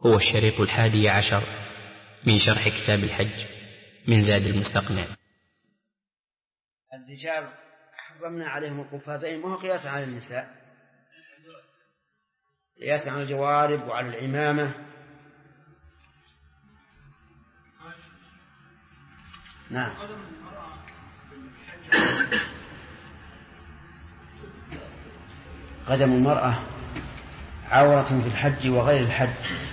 هو الشريط 11 من شرح كتاب الحج من زاد المستقنع. الرجال حرمنا عليهم القفازين وهو قياس على النساء، قياس على الجوارب وعلى العمامة. نعم. قدم المرأة عورة في الحج وغير الحج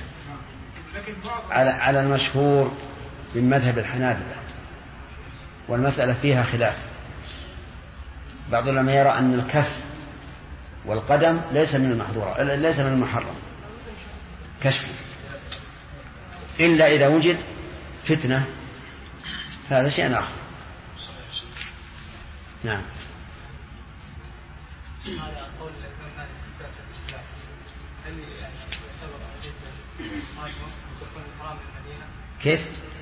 على المشهور من مذهب الحنابلة، والمسألة فيها خلاف. بعض العلماء يرى أن الكف والقدم ليس من المحظورة، ليس من المحرم كشفه، إلا إذا وجد فتنة، هذا شيء آخر. نعم. كيف؟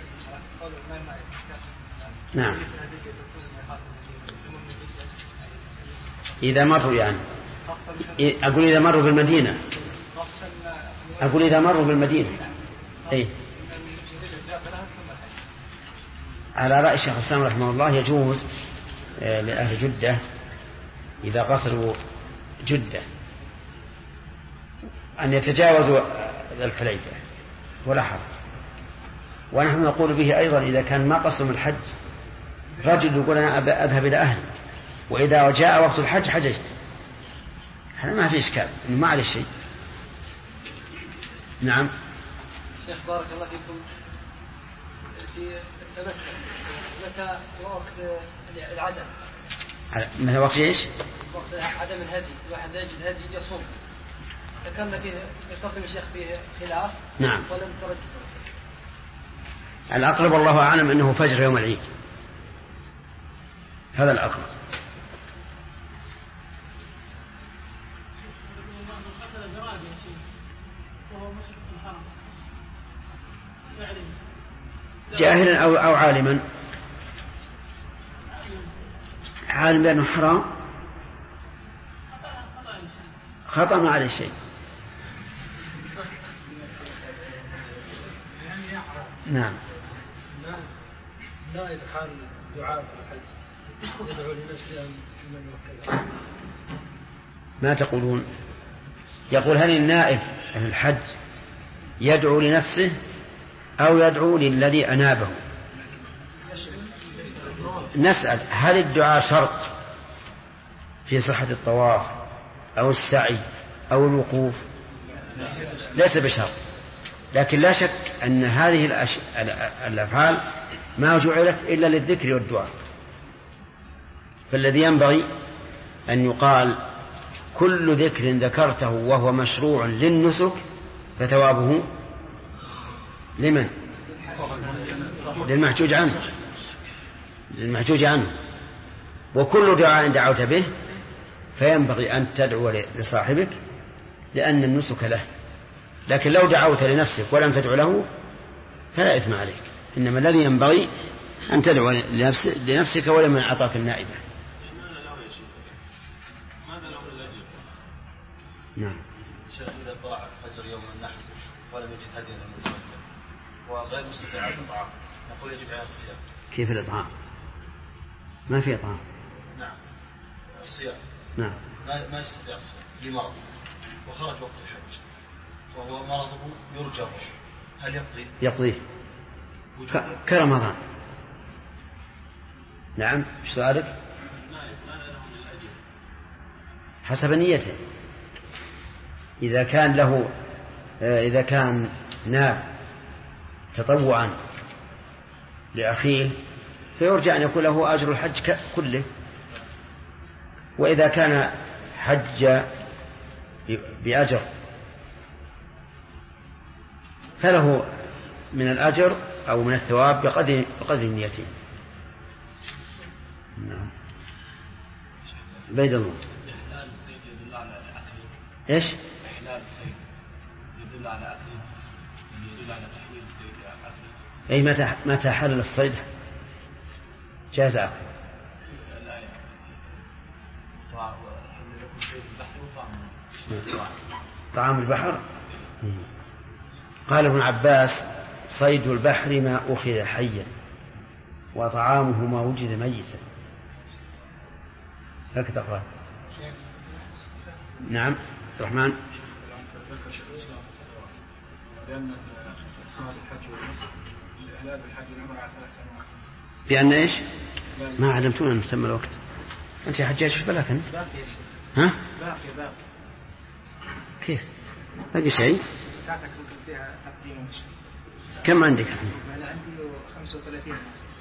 نعم. إذا مروا يعني أقول إذا مروا بالمدينة، أقول إذا مروا بالمدينة. أي على رأي الشيخ الإسلام رحمه الله يجوز لأهل جدة إذا قصروا جدة أن يتجاوزوا الحليفة ولا حرج. ونحن نقول به أيضا إذا كان ما قصر من الحج، رجل يقول أنا أذهب إلى أهلي وإذا جاء وقت الحج حججت، هذا ما في إشكال، إنه ما عليه شيء. نعم. شيخ بارك الله فيكم، في التمتع متى وقت العدم؟ متى وقت إيش؟ وقت عدم الهدي، الواحد يجد هدي يصوم، فكان فيه يستخدم الشيخ فيه خلاف. نعم. ولم ترد. الأقرب والله أعلم أنه فجر يوم العيد، هذا الأقرب. جاهلا أو عالما، عالم بأنه حرام خطأ ما عليه شيء. نعم. نائب حال دعاء في الحج يدعو لنفسه من وكله. ما تقولون؟ يقول هل النائب في الحج يدعو لنفسه أو يدعو للذي أنابه؟ نسأل هل الدعاء شرط في صحة الطواف أو السعي أو الوقوف؟ ليس بشرط، لكن لا شك أن هذه الأفعال ما جعلت إلا للذكر والدعاء، فالذي ينبغي أن يقال كل ذكر ذكرته وهو مشروع للنسك فثوابه لمن؟ للمحجوج عنه. وكل دعاء دعوت به فينبغي أن تدعو لصاحبك لأن النسك له، لكن لو دعوت لنفسك ولم تدعو له فلا إثم عليك، إنما الذي ينبغي أن تدعو لنفسك ولمن أعطاك النائبة. نعم. شيخ إذا طلع فجر يوم النحر ولم يجد هديا للمتوكل وغير مستطيع على الإطعام، نقول يجب عليه الصيام. كيف الإطعام؟ ما في إطعام. نعم. الصيام. نعم. ما يستطيع الصيام لمرض وخرج وقت الحج وهو مرضه يرجى، هل يقضيه كرمضان؟ نعم. ايش سؤالك؟ حسب نيته. إذا كان ناب تطوعا لأخيه فيرجع أن يكون له أجر الحج كله، وإذا كان حج بأجر فله من الأجر أو من الثواب بقدر نيته. نعم. بيد الله. إيش؟ إحلال الصيد يدل على أكله، يدل على تحويل الصيد إلى أكله. أي متى حل الصيد جاز أكله. لا يعني صيد البحر وطعام طعام البحر. قال ابن عباس: صيد البحر ما أخذ حيا وطعامه ما وجد ميتا. هكذا قال. نعم الرحمن. بأن إيش؟ ما علمتونا أن تم الوقت. أنت يا حجاج ايش بلاك أنت؟ ها؟ كيف؟ باقي شيء؟ كم عندك؟ أنا عندي 35.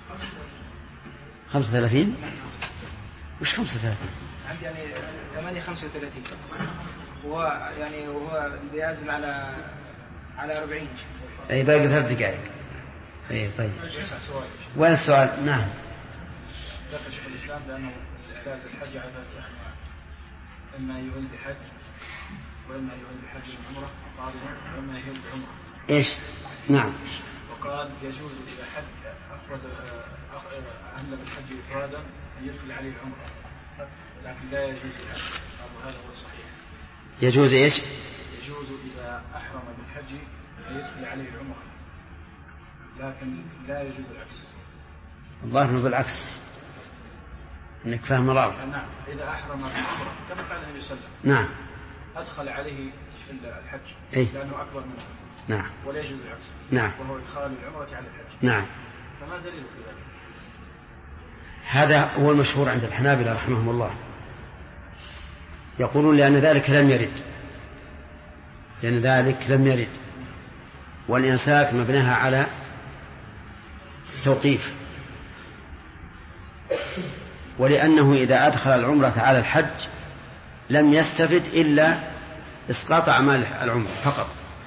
35؟ وش 35؟ عندي يعني 835. وهو بيعزم على 40. أي باقي 3 دقائق. أي طيب. وين السؤال؟ نعم. ذكر شيخ الإسلام بأنه إعداد الحج على 3 أنواع: إما يهل بحج، وإما يهل بحج وعمرة قارنا، وإما يهل بعمرة. إيش؟ نعم. وقال يجوز إذا حج أهل بالحج إفرادا أن يدخل عليه العمرة، لكن لا يجوز هذا هو الصحيح. يجوز إيش؟ يجوز إذا أحرم بالحج أن يدخل عليه العمرة، لكن لا يجوز العكس. الله بالعكس، إنك فاهم غلط. نعم، إذا أحرم بالعمرة كما قال النبي صلى الله عليه وسلم. نعم. أدخل عليه الحج لأنه أكبر منه. نعم. ولا يجوز العكس. نعم. وهو إدخال العمرة على الحج. نعم. فما دليل في ذلك؟ هذا هو المشهور عند الحنابلة رحمهم الله، يقولون لأن ذلك لم يرد، والإمساك مبناها على توقيف، ولأنه إذا أدخل العمرة على الحج لم يستفد إلا إسقاط أعمال العمرة فقط،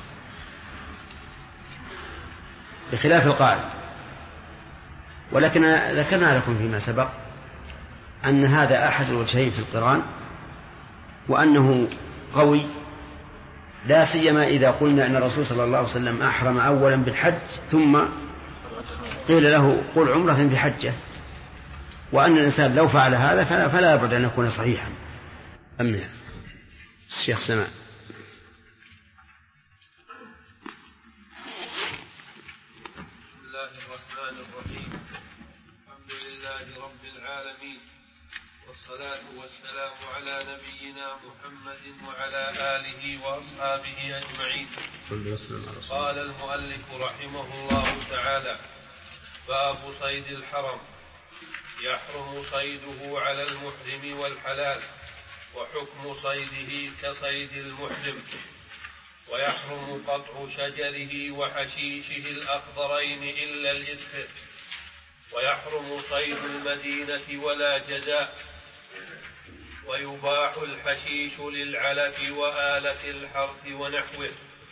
بخلاف القارن. ولكن ذكرنا لكم فيما سبق أن هذا أحد الوجهين في القران، وأنه قوي، لا سيما إذا قلنا أن الرسول صلى الله عليه وسلم أحرم أولا بالحج ثم قيل له قل عمرة بحجة، وأن الإنسان لو فعل هذا فلا يبعد أن يكون صحيحا. أمين. الشيخ سماء. بسم الله الرحمن الرحيم. الحمد لله رب العالمين، والصلاة والسلام على نبينا محمد وعلى آله وأصحابه أجمعين. قال المؤلف رحمه الله تعالى: باب صيد الحرم. يحرم صيده على المحرم والحلال، وحكم صيده كصيد المحرم. ويحرم قطع شجره وحشيشه الأخضرين إلا الإذخر. ويحرم صيد المدينة ولا جزاء. ويباح الحشيش للعلف وآلة الحرث ونحوه.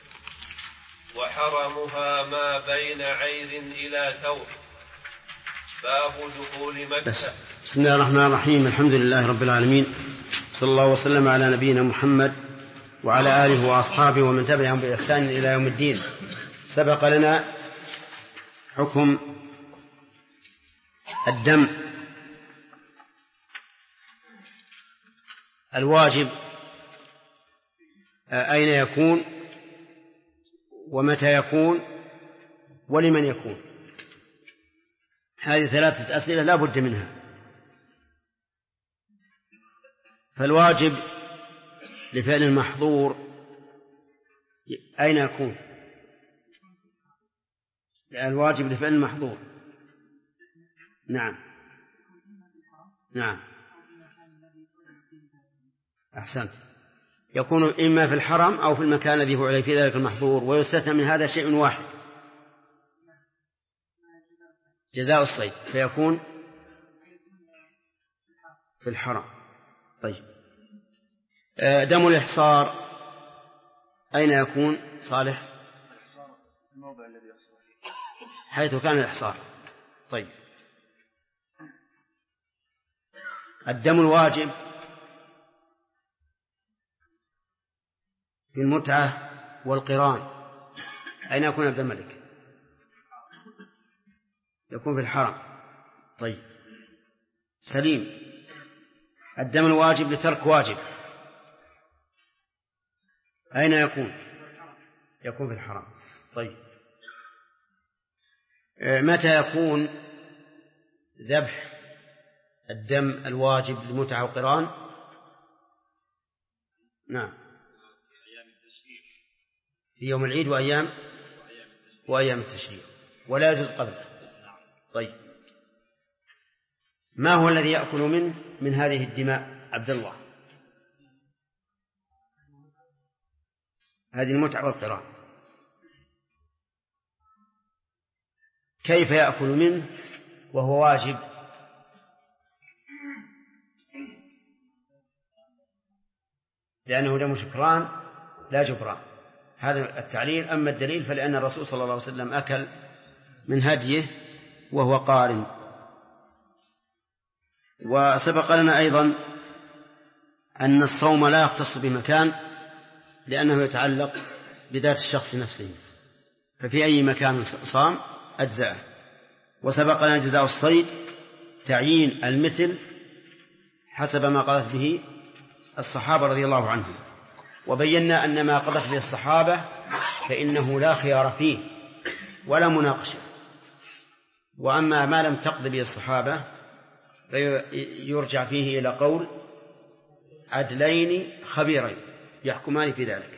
وحرمها ما بين عير إلى ثور. باب دخول مكة. بسم الله الرحمن الرحيم. الحمد لله رب العالمين، صلى الله وسلم على نبينا محمد وعلى آله وأصحابه ومن تبعهم بإحسان إلى يوم الدين. سبق لنا حكم الدم الواجب، أين يكون ومتى يكون ولمن يكون. هذه 3 أسئلة لا بد منها. فالواجب لفعل المحظور أين يكون؟ الواجب لفعل المحظور. نعم أحسنت. يكون إما في الحرم أو في المكان الذي فعل فيه ذلك المحظور، ويستثنى من هذا شيء واحد: جزاء الصيد، فيكون في الحرم. طيب، دم الإحصار أين يكون صالح؟ الموضع الذي يحصل فيه حيث كان الإحصار. طيب، الدم الواجب في المتعة والقران أين يكون عبد الملك؟ يكون في الحرم. طيب، سليم. الدم الواجب لترك واجب أين يكون؟ يكون في الحرم. طيب، متى يكون ذبح الدم الواجب للمتعة والقران؟ نعم، في يوم العيد وأيام التشريق، ولا يجوز قبله. طيب، ما هو الذي يأكل من هذه الدماء عبد الله؟ هذه المتعة والقران، كيف يأكل منه وهو واجب؟ لأنه دم شكران لا جبران، هذا التعليل. أما الدليل فلأن الرسول صلى الله عليه وسلم أكل من هديه وهو قارن. وسبق لنا أيضا أن الصوم لا يختص بمكان، لأنه يتعلق بذات الشخص نفسه، ففي أي مكان صام أجزاءه. وسبق لنا جزاء الصيد تعيين المثل حسب ما قضت به الصحابة رضي الله عنهم، وبينا أن ما قضت به الصحابة فإنه لا خيار فيه ولا مناقشة، وأما ما لم تقض به الصحابة فيرجع فيه إلى قول عدلين خبيرين يحكمان في ذلك.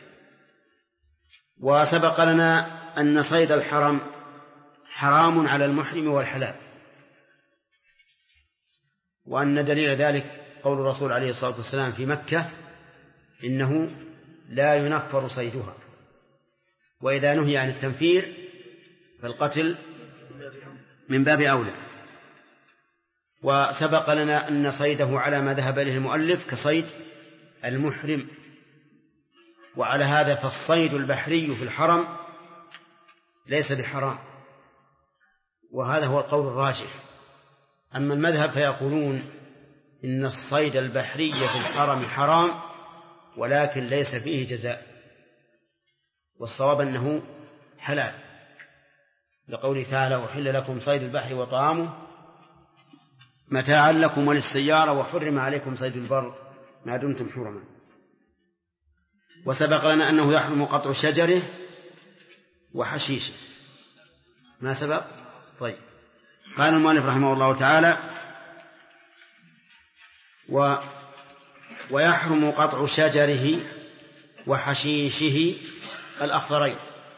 وسبق لنا أن صيد الحرم حرام على المحرم والحلال، وأن دليل ذلك قول الرسول عليه الصلاة والسلام في مكة إنه لا ينفر صيدها، وإذا نهي عن التنفير فالقتل من باب أولى. وسبق لنا أن صيده على ما ذهب إليه المؤلف كصيد المحرم، وعلى هذا فالصيد البحري في الحرم ليس بحرام، وهذا هو القول الراجح. أما المذهب فيقولون إن الصيد البحري في الحرم حرام ولكن ليس فيه جزاء، والصواب أنه حلال، لقوله تعالى أحل لكم صيد البحر وطعامه متاعا لكم وللسيارة وحرم عليكم صيد البر ما دمتم حرما. وسبق لنا أنه يحرم قطع شجره وحشيشه. ما سبق؟ طيب، قال المؤلف رحمه الله تعالى ويحرم قطع شجره وحشيشه الأخضرين.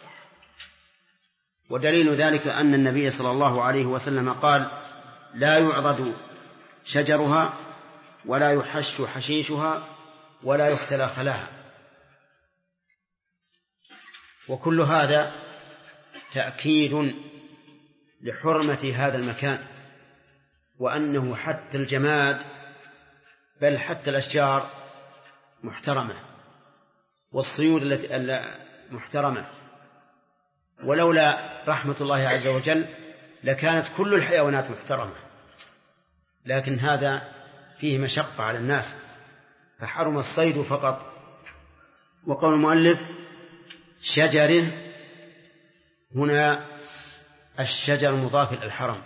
ودليل ذلك أن النبي صلى الله عليه وسلم قال لا يعضد شجرها ولا يحش حشيشها ولا يختلى خلاها. وكل هذا تأكيد لحرمة هذا المكان، وأنه حتى الجماد بل حتى الأشجار محترمة، والصيود محترمة، ولولا رحمة الله عز وجل لكانت كل الحيوانات محترمة، لكن هذا فيه مشقة على الناس فحرم الصيد فقط. وقول المؤلف شجره هنا الشجر مضاف إلى الحرم،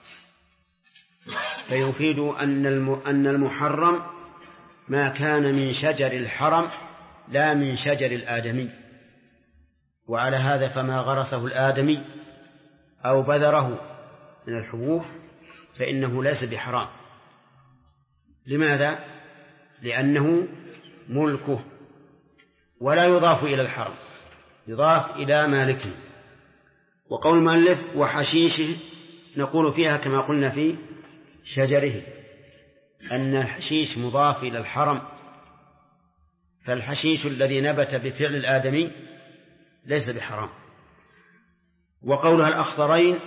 فيفيد أن المحرم ما كان من شجر الحرم لا من شجر الآدمي. وعلى هذا فما غرسه الآدمي أو بذره من الحبوب فإنه ليس بحرام. لماذا؟ لأنه ملكه ولا يضاف إلى الحرم، يضاف إلى مالكه. وقول المؤلف وحشيشه نقول فيها كما قلنا في شجره أن الحشيش مضاف إلى الحرم، فالحشيش الذي نبت بفعل الآدمي ليس بحرام. وقولها الأخضرين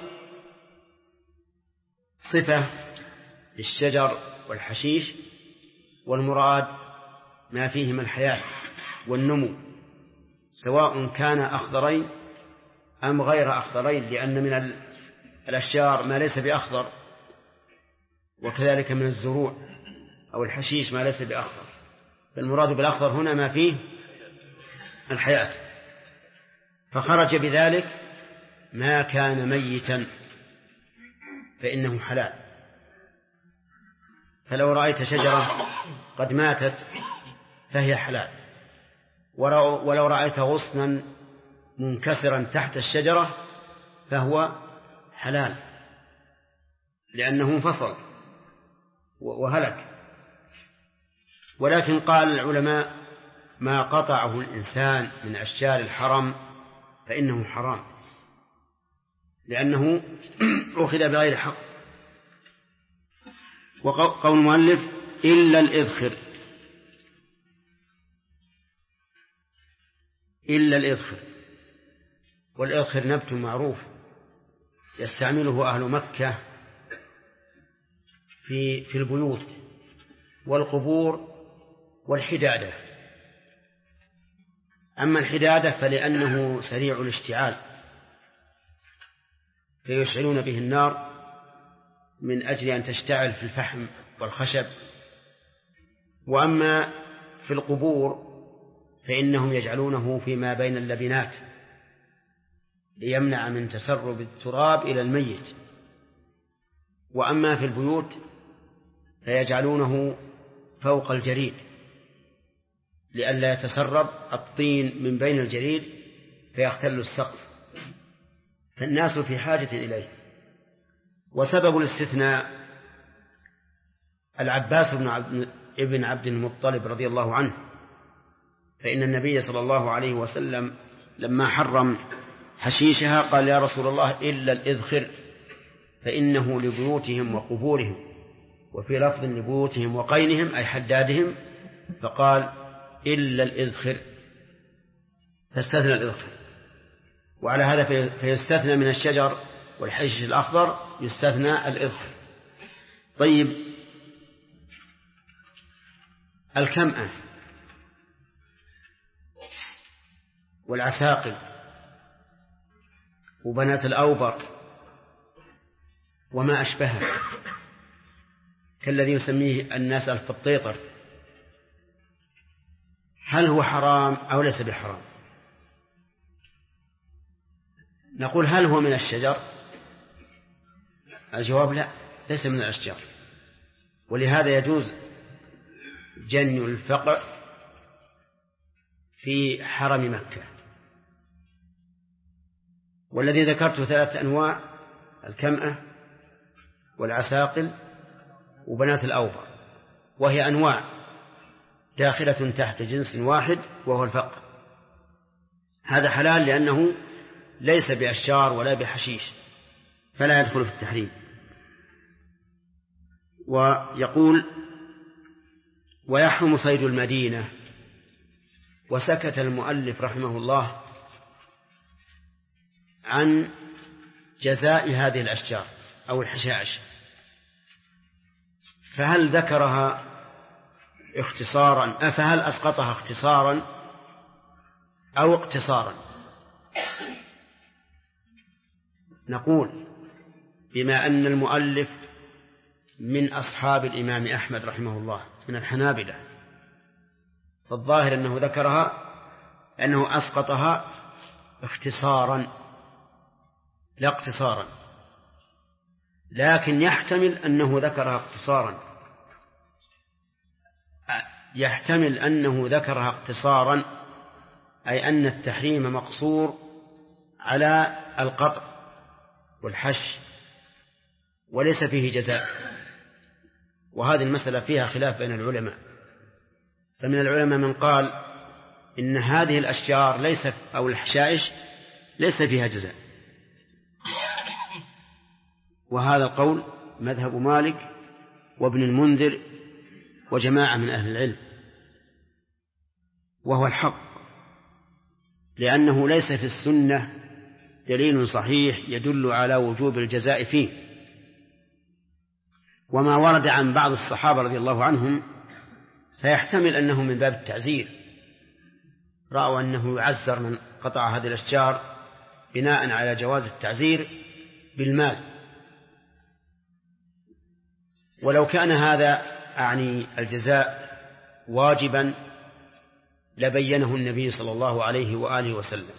صفة للشجر والحشيش، والمراد ما فيه من الحياة والنمو، سواء كان أخضرين أم غير أخضرين، لأن من الأشجار ما ليس بأخضر، وكذلك من الزروع أو الحشيش ما ليس بأخضر، فالمراد بالأخضر هنا ما فيه الحياة. فخرج بذلك ما كان ميتا فإنه حلال. فلو رأيت شجرة قد ماتت فهي حلال، ولو رأيت غصنا منكسرا تحت الشجرة فهو حلال لأنه انفصل وهلك. ولكن قال العلماء ما قطعه الإنسان من أشجار الحرم فإنه حرام لأنه أخذ بغير حق. وقول المؤلف إلا الإذخر، إلا الإذخر، والإذخر نبت معروف يستعمله أهل مكة في البيوت والقبور والحدادة. أما الحدادة فلأنه سريع الاشتعال فيشعلون به النار من أجل أن تشتعل في الفحم والخشب. وأما في القبور فإنهم يجعلونه فيما بين اللبنات ليمنع من تسرب التراب إلى الميت. وأما في البيوت فيجعلونه فوق الجريد لئلا يتسرب الطين من بين الجريد فيختل السقف، فالناس في حاجة إليه. وسبب الاستثناء العباس ابن عبد المطلب رضي الله عنه، فإن النبي صلى الله عليه وسلم لما حرم حشيشها قال يا رسول الله إلا الإذخر فإنه لبيوتهم وقبورهم، وفي لفظ لبيوتهم وقينهم أي حدادهم، فقال إلا الإذخر فاستثنى الإذخر. وعلى هذا فيستثنى من الشجر والحشيش الأخضر يستثنى الإذخر. طيب الكمأة والعساقل وبنات الأوبر وما أشبهه كالذي يسميه الناس الفطيطر، هل هو حرام أو ليس بحرام؟ نقول هل هو من الشجر؟ الجواب لا، ليس من الأشجار، ولهذا يجوز جني الفقع في حرم مكة. والذي ذكرته 3 أنواع: الكمأة والعساقل وبنات الأوبر، وهي أنواع داخلة تحت جنس واحد وهو الفقع. هذا حلال لأنه ليس بأشجار ولا بحشيش فلا يدخل في التحريم. ويقول ويحرم صيد المدينة. وسكت المؤلف رحمه الله عن جزاء هذه الأشجار أو الحشائش، فهل ذكرها اختصارا فهل أسقطها اختصارا أو اقتصارا؟ نقول بما أن المؤلف من أصحاب الإمام أحمد رحمه الله من الحنابلة، فالظاهر أنه ذكرها أنه أسقطها اختصارا لا اقتصارا، لكن يحتمل أنه ذكرها اقتصارا، يحتمل أنه ذكرها اقتصارا أي أن التحريم مقصور على القطع والحش وليس فيه جزاء. وهذه المسألة فيها خلاف بين العلماء، فمن العلماء من قال إن هذه الأشجار ليس أو الحشائش ليس فيها جزاء، وهذا القول مذهب مالك وابن المنذر وجماعة من أهل العلم، وهو الحق، لأنه ليس في السنة دليل صحيح يدل على وجوب الجزاء فيه. وما ورد عن بعض الصحابة رضي الله عنهم فيحتمل أنه من باب التعزير، رأوا أنه يعزر من قطع هذه الأشجار بناء على جواز التعزير بالمال. ولو كان هذا أعني الجزاء واجبا لبينه النبي صلى الله عليه وآله وسلم،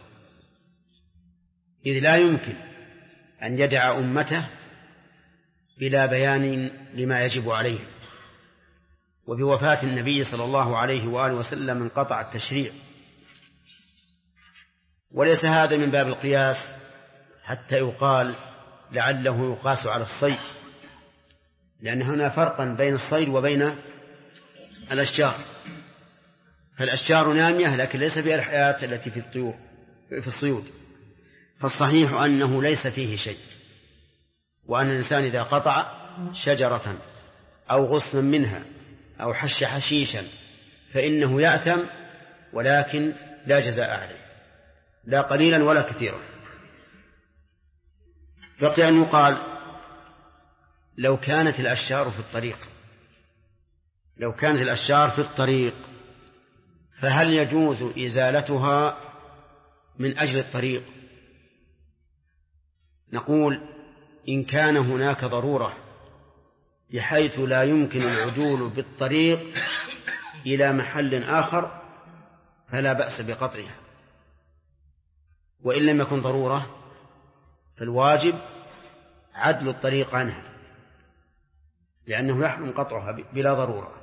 إذ لا يمكن أن يدع أمته بلا بيان لما يجب عليه. وبوفاة النبي صلى الله عليه وآله وسلم انقطع التشريع، وليس هذا من باب القياس حتى يقال لعله يقاس على الصيد، لأن هنا فرقا بين الصيد وبين الأشجار، فالأشجار نامية لكن ليس فيها الحياة التي في الطيور في الصيود، فالصحيح أنه ليس فيه شيء، وأن الإنسان إذا قطع شجرة أو غصنا منها أو حش حشيشا فإنه يأثم، ولكن لا جزاء عليه، لا قليلا ولا كثيرا. بقي أن يقال لو كانت الأشجار في الطريق فهل يجوز إزالتها من أجل الطريق؟ نقول إن كان هناك ضرورة بحيث لا يمكن العدول بالطريق إلى محل آخر فلا بأس بقطعها، وإن لم يكن ضرورة فالواجب عدل الطريق عنها، لأنه يحرم قطعها بلا ضرورة.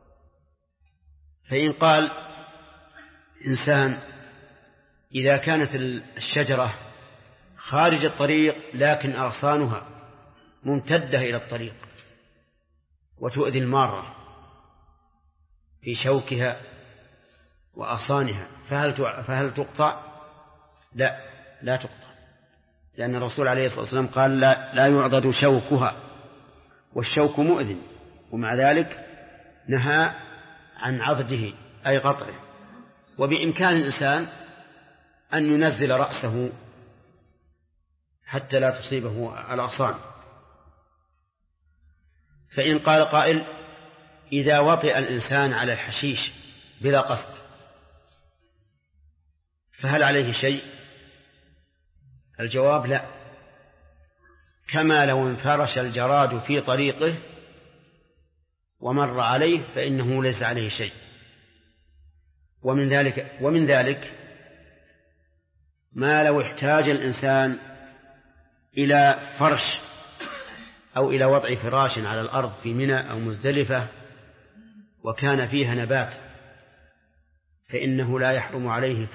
فإن قال إنسان إذا كانت الشجرة خارج الطريق لكن أغصانها ممتدة إلى الطريق وتؤذي المارة في شوكها وأغصانها فهل تقطع؟ لا تقطع، لأن الرسول عليه الصلاة والسلام قال لا يعضد شوكها، والشوك مؤذن، ومع ذلك نهى عن عضده أي قطعه. وبإمكان الإنسان أن ينزل رأسه حتى لا تصيبه الأغصان. فإن قال قائل إذا وطئ الإنسان على الحشيش بلا قصد فهل عليه شيء؟ الجواب لا، كما لو انفرش الجراد في طريقه ومر عليه فإنه ليس عليه شيء. ومن ذلك ما لو احتاج الإنسان إلى فرش أو إلى وضع فراش على الأرض في منى أو مزدلفة وكان فيها نبات، فإنه لا يحرم عليه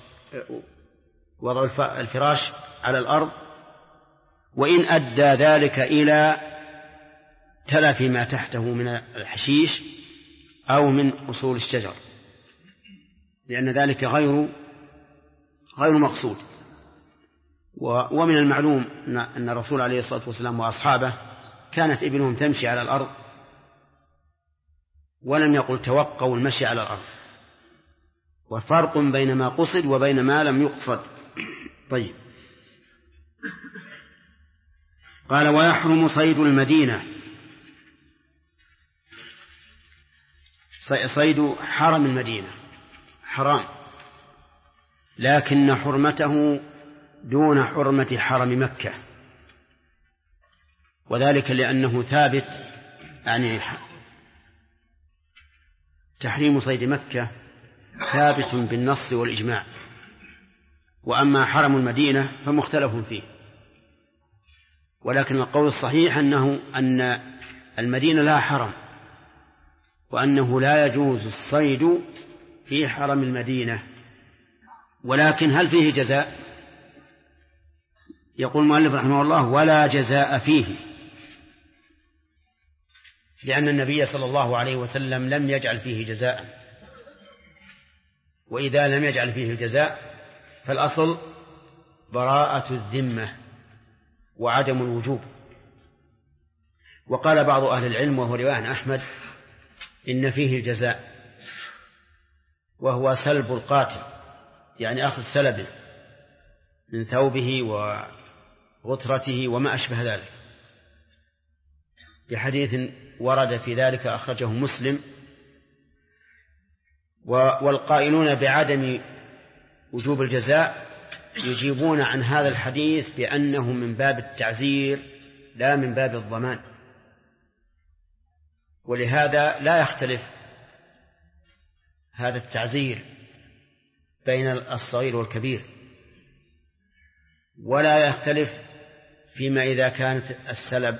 وضع الفراش على الأرض، وإن أدى ذلك إلى تلف ما تحته من الحشيش أو من أصول الشجر، لأن ذلك غير مقصود. ومن المعلوم أن الرسول عليه الصلاة والسلام وأصحابه كانت ابنهم تمشي على الأرض ولم يقل توقوا المشي على الأرض، وفرق بين ما قصد وبين ما لم يقصد. طيب، قال ويحرم صيد المدينة، صيد حرم المدينة حرام، لكن حرمته دون حرمة حرم مكة، وذلك لأنه ثابت، يعني تحريم صيد مكة ثابت بالنص والإجماع، وأما حرم المدينة فمختلف فيه. ولكن القول الصحيح أن المدينة لها حرم، وأنه لا يجوز الصيد في حرم المدينة. ولكن هل فيه جزاء؟ يقول المؤلف رحمه الله ولا جزاء فيه، لأن النبي صلى الله عليه وسلم لم يجعل فيه جزاء، وإذا لم يجعل فيه الجزاء فالأصل براءة الذمة وعدم الوجوب. وقال بعض أهل العلم وهو رواية عن أحمد إن فيه الجزاء، وهو سلب القاتل، يعني أخذ سلبه من ثوبه وغترته وما أشبه ذلك، بحديث ورد في ذلك أخرجه مسلم. والقائلون بعدم وجوب الجزاء يجيبون عن هذا الحديث بأنه من باب التعزير لا من باب الضمان، ولهذا لا يختلف هذا التعزير بين الصغير والكبير، ولا يختلف فيما إذا كانت السلب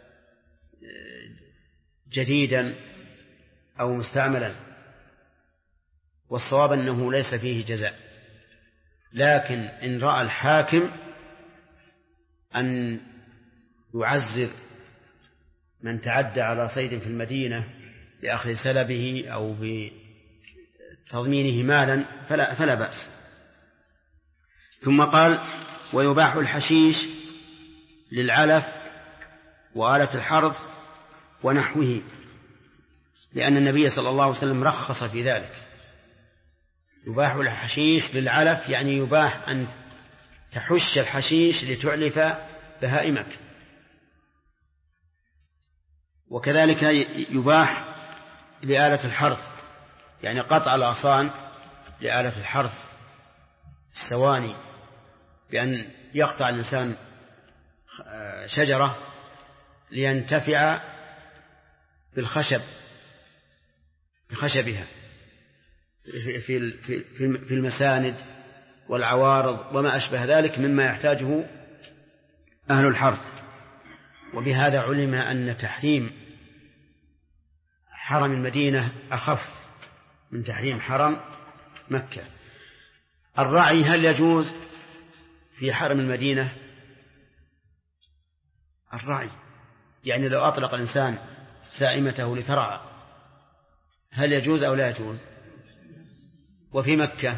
جديدا أو مستعملا، والصواب أنه ليس فيه جزاء، لكن إن رأى الحاكم أن يعزر من تعدى على صيد في المدينة بأخذ سلبه أو بتضمينه مالا فلا بأس. ثم قال: ويباح الحشيش للعلف وآلة الحرث ونحوه، لأن النبي صلى الله عليه وسلم رخص في ذلك. يباح الحشيش للعلف يعني يباح أن تحش الحشيش لتعلف بهائمك، وكذلك يباح لآلة الحرث، يعني قطع الأغصان لآلة الحرث السواني، بأن يقطع الإنسان شجرة لينتفع بخشبها في المساند والعوارض وما أشبه ذلك مما يحتاجه أهل الحرث. وبهذا علم أن تحريم حرم المدينة أخف من تحريم حرم مكة. الرعي هل يجوز في حرم المدينة؟ الرعي يعني لو أطلق الإنسان سائمته لترعى هل يجوز أو لا يجوز؟ وفي مكة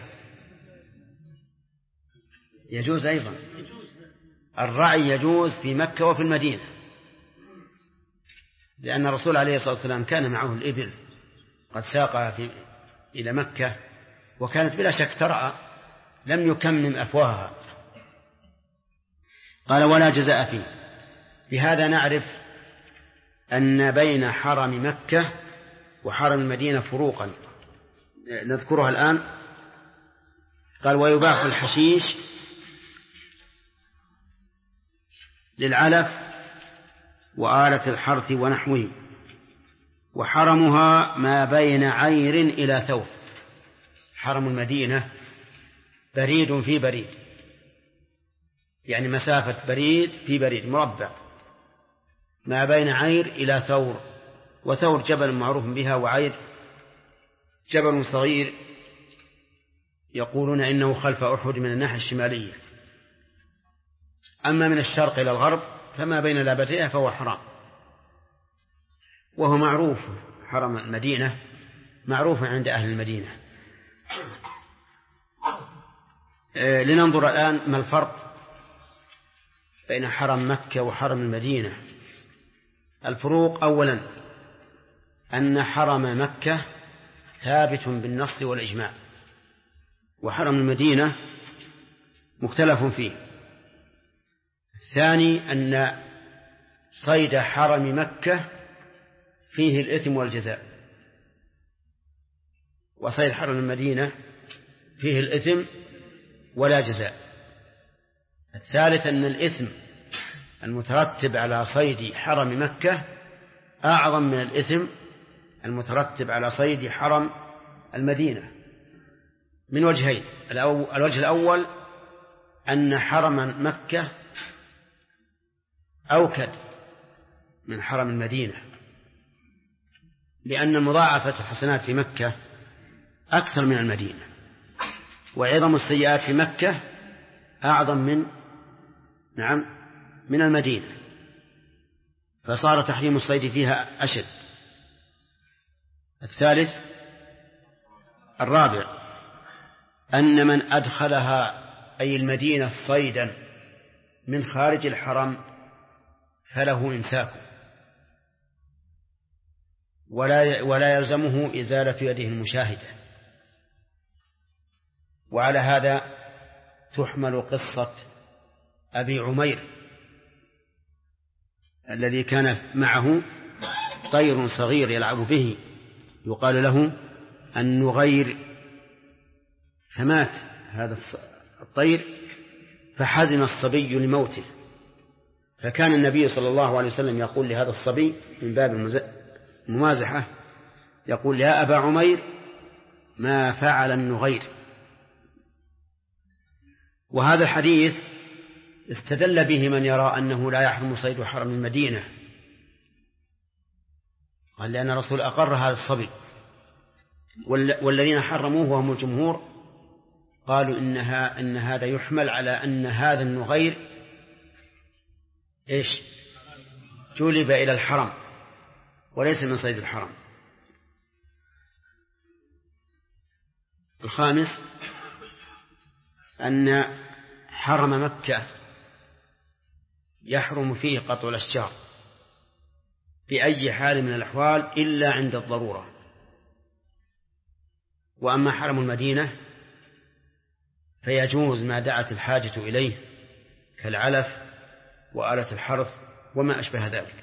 يجوز أيضا. الرعي يجوز في مكة وفي المدينة، لأن الرسول عليه الصلاة والسلام كان معه الإبل قد ساقها إلى مكة وكانت بلا شك ترعى، لم يكمم أفواهها. قال: ولا جزاء فيه. بهذا نعرف أن بين حرم مكة وحرم المدينة فروقا نذكرها الآن. قال: ويباح الحشيش للعلف وآلة الحرث ونحوه، وحرمها ما بين عير إلى ثور. حرم المدينة بريد في بريد، يعني مسافة بريد في بريد مربع، ما بين عير إلى ثور. وثور جبل معروف بها، وعير جبل صغير يقولون إنه خلف أحد من الناحية الشمالية. أما من الشرق إلى الغرب فما بين لابتئة فهو حرام، وهو معروف. حرم المدينة معروف عند أهل المدينة. لننظر الآن ما الفرق بين حرم مكة وحرم المدينة. الفروق: أولا أن حرم مكة ثابت بالنص والإجماع، وحرم المدينة مختلف فيه. الثاني أن صيد حرم مكة فيه الإثم والجزاء، وصيد حرم المدينة فيه الإثم ولا جزاء. الثالث أن الإثم المترتب على صيد حرم مكة أعظم من الإثم المترتب على صيد حرم المدينة من وجهين. الوجه الأول أن حرم مكة أوكد من حرم المدينة، لأن مضاعفة الحسنات في مكة أكثر من المدينة، وعظم السيئات في مكة أعظم من المدينة، فصار تحريم الصيد فيها أشد. الثالث الرابع أن من أدخلها أي المدينة صيدا من خارج الحرم فله إمساكه، ولا يلزمه إزالة يده المشاهدة. وعلى هذا تحمل قصة أبي عمير الذي كان معه طير صغير يلعب به يقال له النغير، فمات هذا الطير فحزن الصبي لموته، فكان النبي صلى الله عليه وسلم يقول لهذا الصبي من باب الممازحة، يقول: يا أبا عمير ما فعل النغير. وهذا الحديث استدل به من يرى أنه لا يحرم صيد حرم المدينة، قال لأن الرسول أقر هذا الصبي، والذين حرموه وهم الجمهور قالوا إن هذا يحمل على أن هذا النغير إيش جلب إلى الحرم وليس من صيد الحرم. الخامس أن حرم مكة يحرم فيه قطع الأشجار بأي حال من الأحوال إلا عند الضرورة. وأما حرم المدينة فيجوز ما دعت الحاجة إليه كالعلف وآلة الحرث وما أشبه ذلك.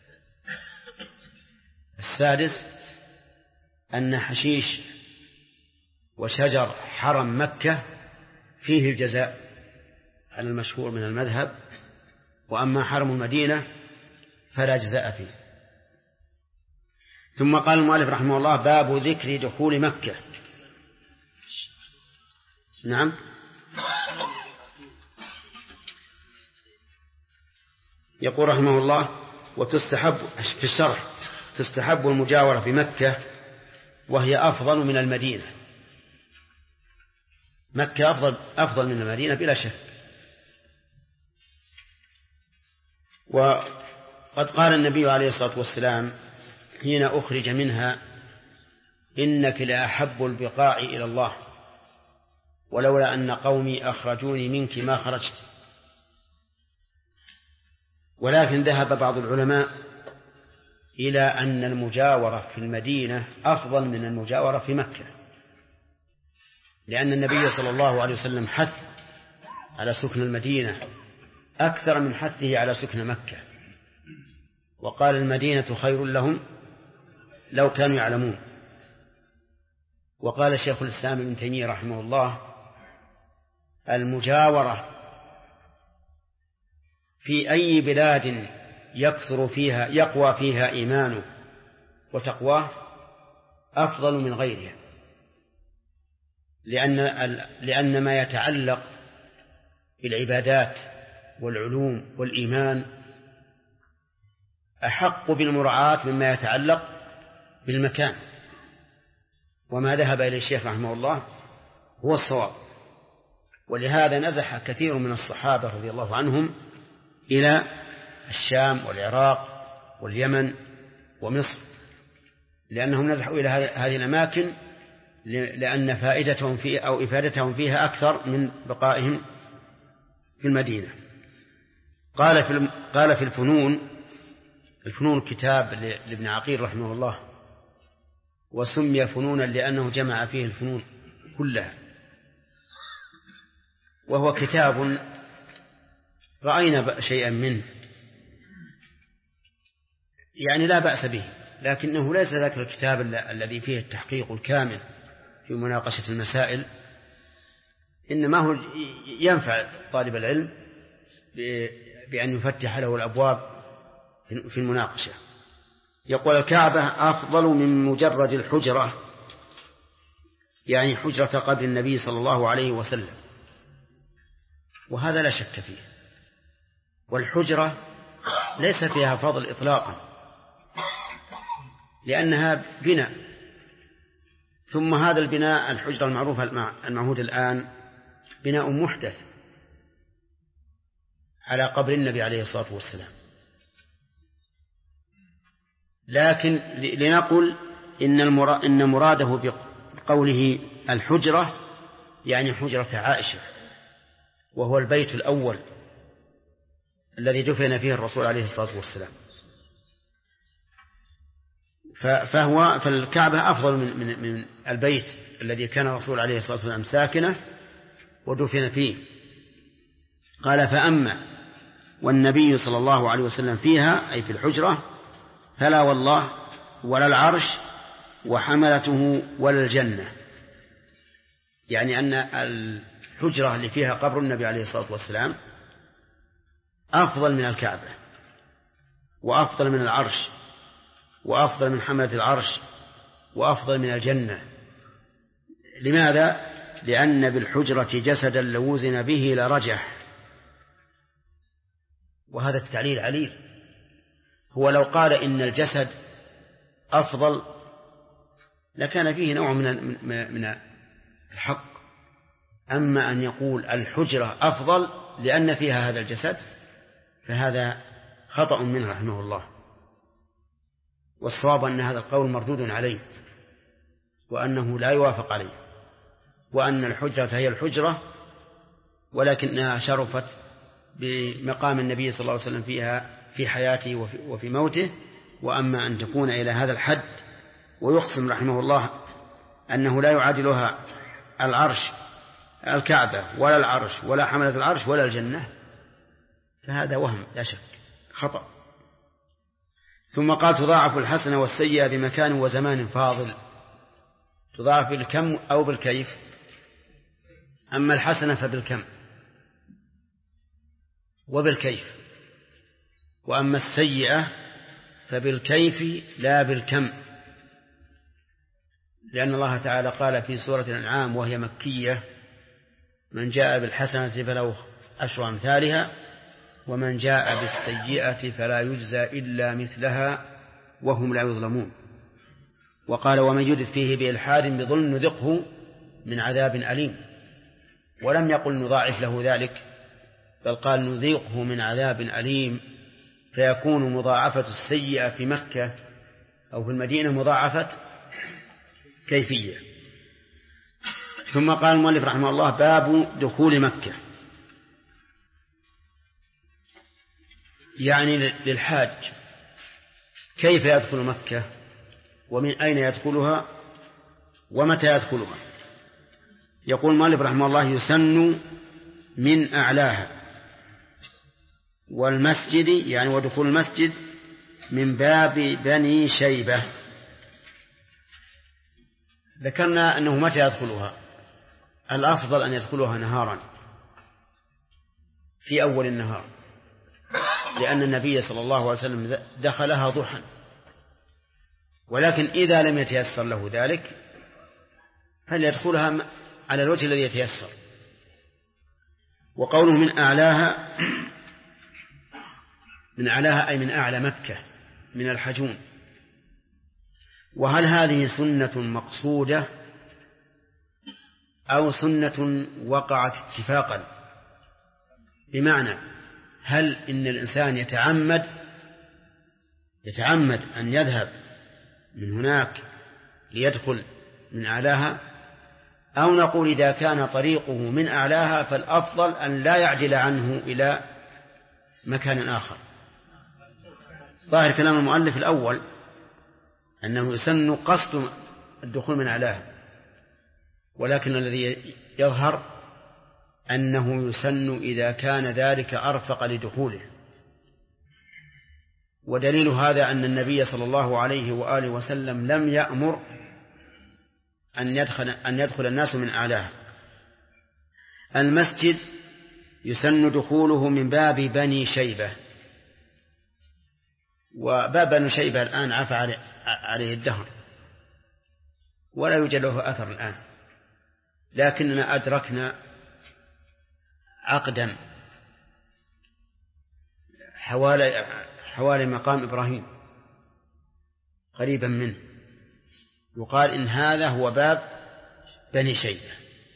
السادس أن حشيش وشجر حرم مكة فيه الجزاء على المشهور من المذهب، وأما حرم المدينة فلا جزاء فيه. ثم قال المؤلف رحمه الله: باب ذكر دخول مكة. نعم، يقول رحمه الله: وتستحب في الشرح تستحب المجاورة في مكة وهي أفضل من المدينة. مكة أفضل من المدينة بلا شك. وقد قال النبي عليه الصلاة والسلام حين أخرج منها: إنك لأحب البقاع إلى الله، ولولا أن قومي أخرجوني منك ما خرجت. ولكن ذهب بعض العلماء إلى أن المجاورة في المدينة أفضل من المجاورة في مكة، لأن النبي صلى الله عليه وسلم حث على سكن المدينة أكثر من حثه على سكن مكة، وقال: المدينة خير لهم لو كانوا يعلمون. وقال شيخ الإسلام ابن تيمية رحمه الله: المجاورة في أي بلاد يقوى فيها إيمانه وتقواه أفضل من غيرها، لأن ما يتعلق بالعبادات والعلوم والإيمان أحق بالمراعاة مما يتعلق بالمكان. وما ذهب إليه الشيخ رحمه الله هو الصواب. ولهذا نزح كثير من الصحابة رضي الله عنهم إلى الشام والعراق واليمن ومصر، لأنهم نزحوا إلى هذه الأماكن لأن فائدتهم فيها أو إفادتهم فيها أكثر من بقائهم في المدينة. قال في الفنون كتاب لابن عقيل رحمه الله، وسمي فنونا لأنه جمع فيه الفنون كلها، وهو كتاب رأينا شيئا منه يعني لا بأس به، لكنه ليس ذاك الكتاب الذي فيه التحقيق الكامل في مناقشة المسائل، إنما هو ينفع طالب العلم بأن يفتح له الأبواب في المناقشة. يقول: الكعبة أفضل من مجرد الحجرة، يعني حجرة قبر النبي صلى الله عليه وسلم، وهذا لا شك فيه. والحجرة ليس فيها فضل إطلاقا، لأنها بناء، ثم هذا البناء الحجرة المعروفة المعهود الآن بناء محدث على قبر النبي عليه الصلاة والسلام. لكن لنقل إن مراده بقوله الحجرة يعني حجرة عائشة، وهو البيت الأول الذي دفن فيه الرسول عليه الصلاة والسلام. فالكعبة أفضل من البيت الذي كان الرسول عليه الصلاة والسلام ساكنه ودفن فيه. قال: فأما والنبي صلى الله عليه وسلم فيها أي في الحجرة فلا والله ولا العرش وحملته ولا الجنة، يعني أن الحجرة اللي فيها قبر النبي عليه الصلاة والسلام أفضل من الكعبة، وأفضل من العرش، وأفضل من حملة العرش، وأفضل من الجنة. لماذا؟ لأن بالحجرة جسدا لو وزن به لرجح. وهذا التعليل عليل. هو لو قال إن الجسد أفضل لكان فيه نوع من الحق، أما أن يقول الحجرة أفضل لأن فيها هذا الجسد فهذا خطأ منه رحمه الله، والصواب أن هذا القول مردود عليه وأنه لا يوافق عليه، وأن الحجرة هي الحجرة ولكنها شرفت بمقام النبي صلى الله عليه وسلم فيها في حياته وفي موته. وأما أن تكون إلى هذا الحد ويقسم رحمه الله أنه لا يعادلها العرش الكعبة ولا العرش ولا حملة العرش ولا الجنة فهذا وهم لا شك خطأ. ثم قال تضاعف الحسنة والسيئة بمكان وزمان فاضل، تضاعف بالكم أو بالكيف. أما الحسنة فبالكم وبالكيف، وأما السيئة فبالكيف لا بالكم، لأن الله تعالى قال في سورة الأنعام وهي مكية من جاء بالحسنة فله 10 أمثالها ومن جاء بالسيئة فلا يجزى إلا مثلها وهم لا يظلمون. وقال ومن يرد فيه بإلحاد بظلم نذقه من عذاب أليم، ولم يقل نضاعف له ذلك بل قال نذيقه من عذاب أليم، فيكون مضاعفة السيئة في مكة أو في المدينة مضاعفة كيفية. ثم قال المؤلف رحمه الله باب دخول مكة، يعني للحاج كيف يدخل مكة ومن أين يدخلها ومتى يدخلها. يقول المؤلف رحمه الله يسن من أعلاها، والمسجد يعني ودخول المسجد من باب بني شيبة. ذكرنا أنه متى يدخلها، الأفضل أن يدخلها نهارا في أول النهار، لأن النبي صلى الله عليه وسلم دخلها ضحى، ولكن إذا لم يتيسر له ذلك فليدخلها على الوجه الذي يتيسر. وقوله من أعلاها، من أعلاها أي من أعلى مكة من الحجون. وهل هذه سنة مقصودة أو سنة وقعت اتفاقا؟ بمعنى هل إن الإنسان يتعمد أن يذهب من هناك ليدخل من أعلاها، أو نقول إذا كان طريقه من أعلاها فالأفضل أن لا يعدل عنه إلى مكان آخر. ظاهر كلام المؤلف الأول أنه يسن قصد الدخول من أعلاها، ولكن الذي يظهر أنه يسن إذا كان ذلك أرفق لدخوله. ودليل هذا أن النبي صلى الله عليه وآله وسلم لم يأمر أن يدخل الناس من أعلاها. المسجد يسن دخوله من باب بني شيبة، وباب بني شيبة الآن عفى عليه الدهر ولا يوجد له أثر الآن، لكننا أدركنا عقدا حوالي مقام إبراهيم قريبا منه، يقال إن هذا هو باب بني شيبة.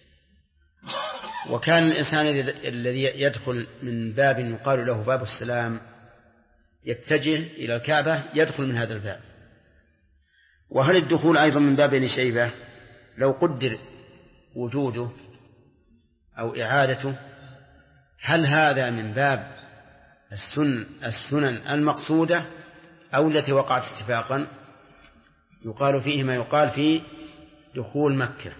وكان الإنسان الذي يدخل من باب يقال له باب السلام يتجه إلى الكعبة يدخل من هذا الباب. وهل الدخول أيضا من باب بني شيبة لو قدر وجوده أو إعادته، هل هذا من باب السنن المقصودة أو التي وقعت اتفاقا؟ يقال فيه ما يقال في دخول مكة.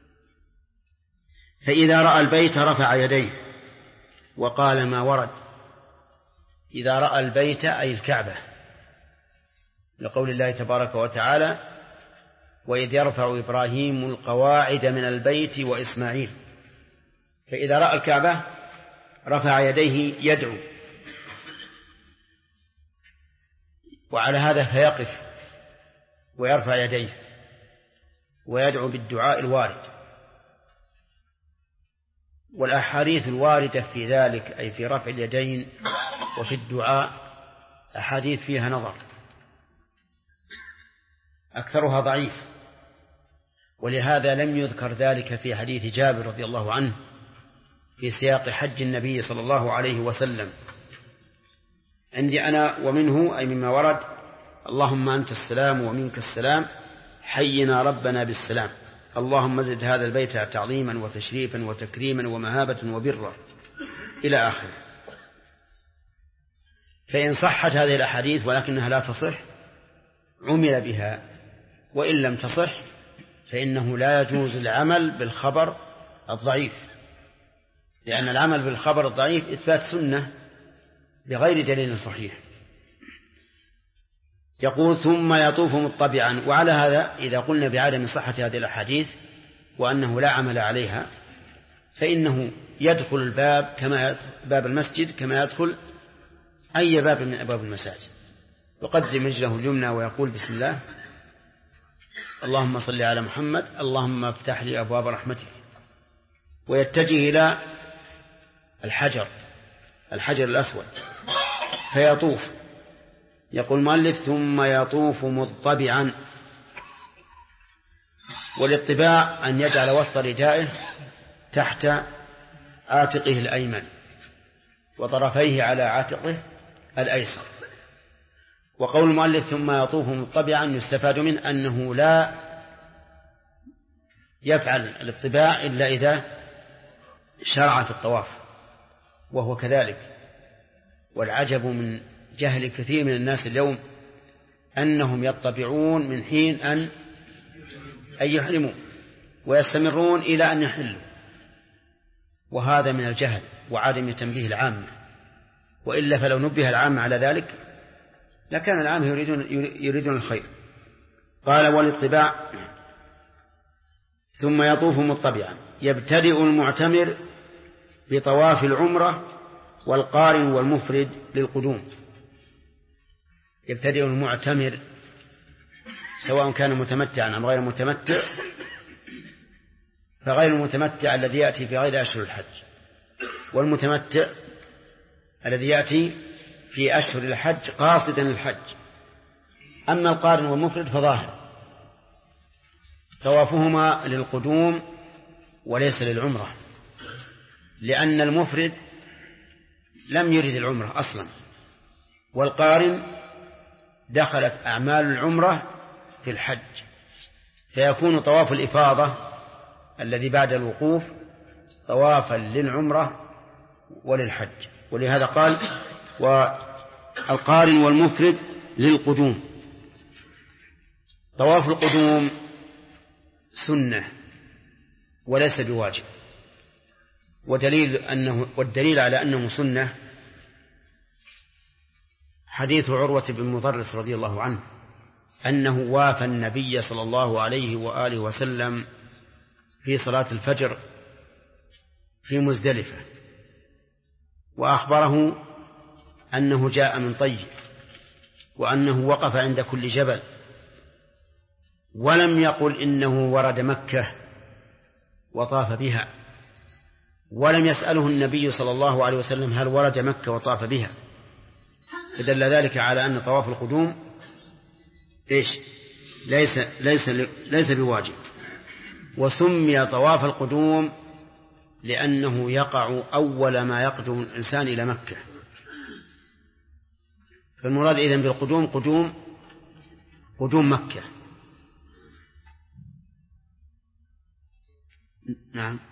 فإذا رأى البيت رفع يديه وقال ما ورد. إذا رأى البيت أي الكعبة، لقول الله تبارك وتعالى وإذ يرفع إبراهيم القواعد من البيت وإسماعيل. فإذا رأى الكعبة رفع يديه يدعو، وعلى هذا فيقف ويرفع يديه ويدعو بالدعاء الوارد. والأحاديث الواردة في ذلك أي في رفع اليدين وفي الدعاء أحاديث فيها نظر، أكثرها ضعيف، ولهذا لم يذكر ذلك في حديث جابر رضي الله عنه في سياق حج النبي صلى الله عليه وسلم. عندي أنا ومنه أي مما ورد: اللهم أنت السلام ومنك السلام حينا ربنا بالسلام، اللهم زد هذا البيت تعظيما وتشريفا وتكريما ومهابة وبرا إلى آخره. فإن صحت هذه الأحاديث ولكنها لا تصح عمل بها، وإن لم تصح فإنه لا يجوز العمل بالخبر الضعيف، لأن العمل بالخبر الضعيف إثبات سنة بغير دليل صحيح. يقول: ثم يطوف مطبعا. وعلى هذا إذا قلنا بعدم صحة هذه الأحاديث وأنه لا عمل عليها فإنه يدخل الباب كما باب المسجد كما يدخل أي باب من أبواب المساجد، يقدم رجله اليمنى ويقول: بسم الله، اللهم صل على محمد، اللهم افتح لي أبواب رحمتك، ويتجه إلى الحجر الأسود فيطوف. يقول المؤلف: ثم يطوف مطبعا. والاطباع أن يجعل وسط ردائه تحت عاتقه الأيمن وطرفيه على عاتقه الأيسر. وقول المؤلف ثم يطوف مطبعا يستفاد منه أنه لا يفعل الاطباع إلا إذا شرع في الطواف، وهو كذلك. والعجب من جهل كثير من الناس اليوم أنهم يطبعون من حين أن يحرموا ويستمرون إلى أن يحلوا، وهذا من الجهل وعدم تنبيه العامة. وإلا فلو نبه العامة على ذلك لكان العامة يريدون الخير. قال: والاطباع. ثم يطوف مطبعا. يبتدئ المعتمر بطواف العمرة والقارن والمفرد للقدوم. يبتدئ المعتمر سواء كان متمتعا أم غير متمتع، فغير المتمتع الذي يأتي في غير أشهر الحج، والمتمتع الذي يأتي في أشهر الحج قاصدا الحج. أما القارن والمفرد فظاهر طوافهما للقدوم وليس للعمرة، لأن المفرد لم يرد العمرة أصلا، والقارن دخلت أعمال العمرة في الحج، فيكون طواف الإفاضة الذي بعد الوقوف طوافا للعمرة وللحج. ولهذا قال: والقارن والمفرد للقدوم. طواف القدوم سنة وليس بواجب، والدليل على أنه سنة حديث عروة بن مضرس رضي الله عنه أنه وافى النبي صلى الله عليه وآله وسلم في صلاة الفجر في مزدلفة، وأخبره أنه جاء من طيب، وأنه وقف عند كل جبل، ولم يقل إنه ورد مكة وطاف بها، ولم يسأله النبي صلى الله عليه وسلم هل ورد مكة وطاف بها، فدل ذلك على أن طواف القدوم ليس بواجب. وسمي طواف القدوم لأنه يقع أول ما يقدم الإنسان إلى مكة، فالمراد إذن بالقدوم قدوم مكة. نعم.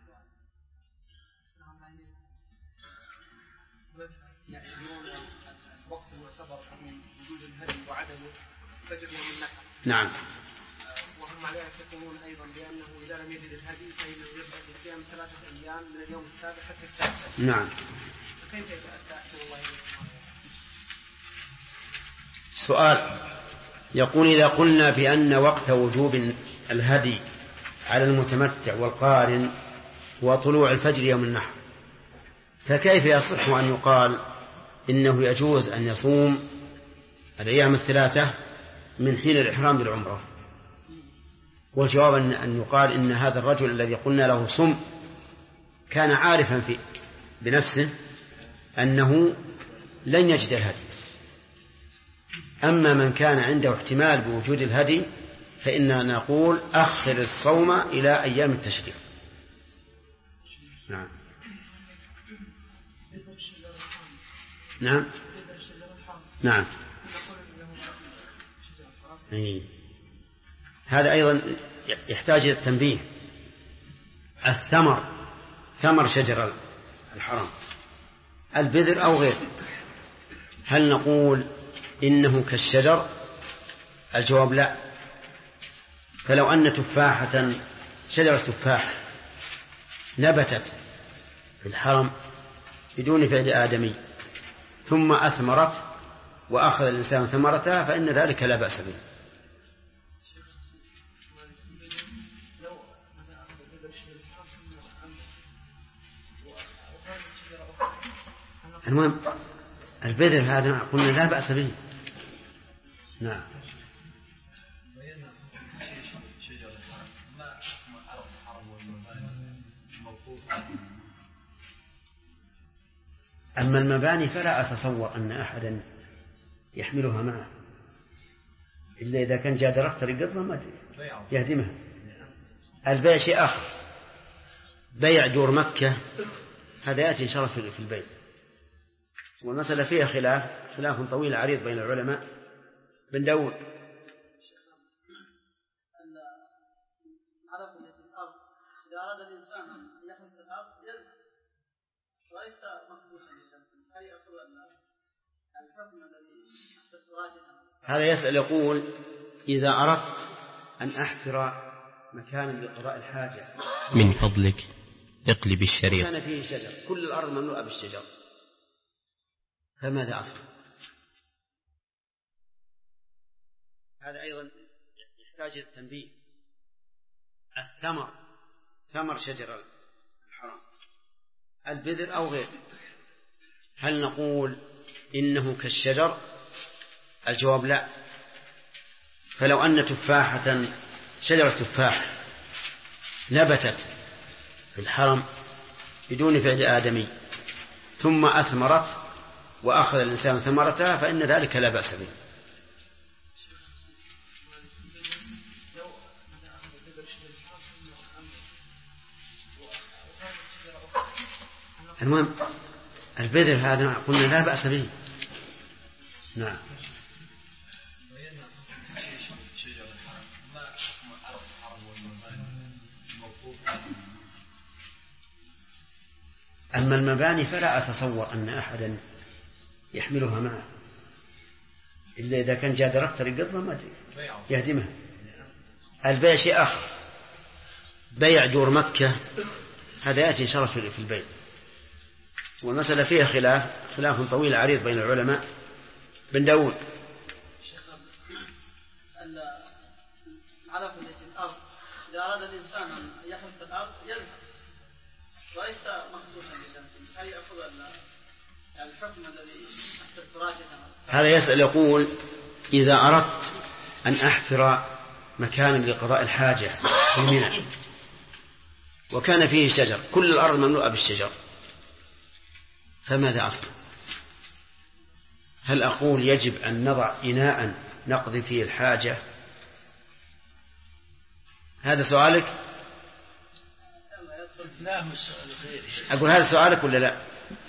نعم. وهم على يعتقدون أيضا بأنه إذا لم يجد الهدي فإنه يبدأ بصيام 3 أيام من اليوم السابع حتى التاسع. نعم. فكيف يتأتى أحسن الله؟ سؤال يقول: إذا قلنا بأن وقت وجوب الهدي على المتمتع والقارن وطلوع الفجر يوم النحر، فكيف يصح أن يقال إنه يجوز أن يصوم الأيام 3 من حين الإحرام بالعمرة؟ والجواب أن يقال إن هذا الرجل الذي قلنا له صم كان عارفا بنفسه أنه لن يجد الهدي. أما من كان عنده احتمال بوجود الهدي فإننا نقول أخر الصوم إلى أيام التشريق. نعم. نعم. نعم. هذا أيضا يحتاج إلى التنبيه. الثمر، ثمر شجر الحرام، البذر أو غيره، هل نقول إنه كالشجر؟ الجواب لا. فلو أن تفاحة، شجرة تفاح نبتت في الحرم بدون فعل آدمي ثم أثمرت وأخذ الإنسان ثمرتها فإن ذلك لا بأس به. المهم البذر هذا قلنا لا بأس به. نعم. أما المباني فلا أتصور أن أحدا يحملها معه إلا إذا كان جاء درخت رقضها ما يهدمها. البيع شيء آخر، بيع دور مكة هذا يأتي إن شاء الله في البيع، والمسألة فيها خلاف طويل عريض بين العلماء. بن داود إذا أراد الإنسان أن يحمل في الأرض يذهب وليس مقبولا للشمس، هل يأخذ الحكم الذي هذا يسأل يقول إذا أردت أن أحفر مكانا لقضاء الحاجة من فضلك اقلب الشريط، كان فيه شجر، كل الأرض مملوءة بالشجر، فماذا أصل؟ هذا أيضا يحتاج إلى التنبيه. الثمر، ثمر شجر الحرام، البذر أو غيره، هل نقول إنه كالشجر؟ الجواب لا. فلو أن تفاحة، شجرة تفاح نبتت في الحرم بدون فعل آدمي ثم أثمرت وأخذ الإنسان ثمرتها فإن ذلك لا بأس به. المهم البذر هذا قلنا لا بأس به. نعم. أما المباني فلا أتصور أن أحدا يحملها معه إلا إذا كان جاء درخت رقضها ما يهدمها. البيع شيء آخر، بيع دور مكة هذا يأتي إن شاء الله في البيع، والمسألة فيها خلاف طويل عريض بين العلماء. بن داود العلف التي في الأرض إذا أراد الإنسان أن يحمل في الأرض يذهب وليس مخصوصا للشمس، هل يأخذ الحكم الذي هذا يسأل يقول إذا أردت أن أحفر مكانا لقضاء الحاجة في منى وكان فيه شجر، كل الأرض مملوءة بالشجر، فماذا أصل؟ هل أقول يجب أن نضع إناء نقضي فيه الحاجة؟ هذا سؤالك؟ أقول هذا سؤالك ولا لا؟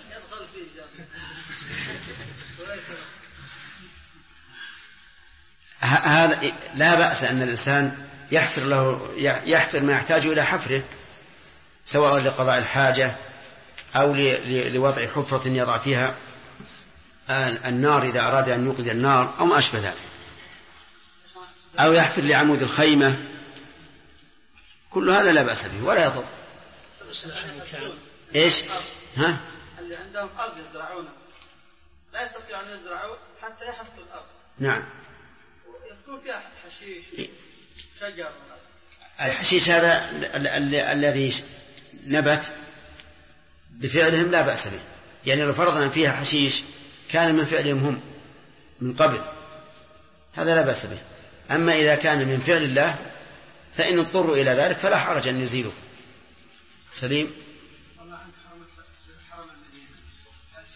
هذا لا بأس أن الإنسان يحفر ما يحتاج إلى حفره، سواء لقضاء الحاجة أو لوضع حفرة يضع فيها النار إذا أراد أن يوقد النار أو ما أشبه ذلك، أو يحفر لعمود الخيمة، كل هذا لا بأس به ولا يضر. إيش؟ ها؟ اللي عندهم أرض يزرعونها لا يستطيعون أن يزرعوا حتى يحفظوا الأرض. نعم. يذكر فيها حشيش شجر. الحشيش هذا الذي نبت بفعلهم لا بأس به، يعني لو فرضنا فيها حشيش كان من فعلهم هم من قبل هذا لا بأس به. أما إذا كان من فعل الله فإن اضطروا إلى ذلك فلا حرج أن يزيلوا. سليم.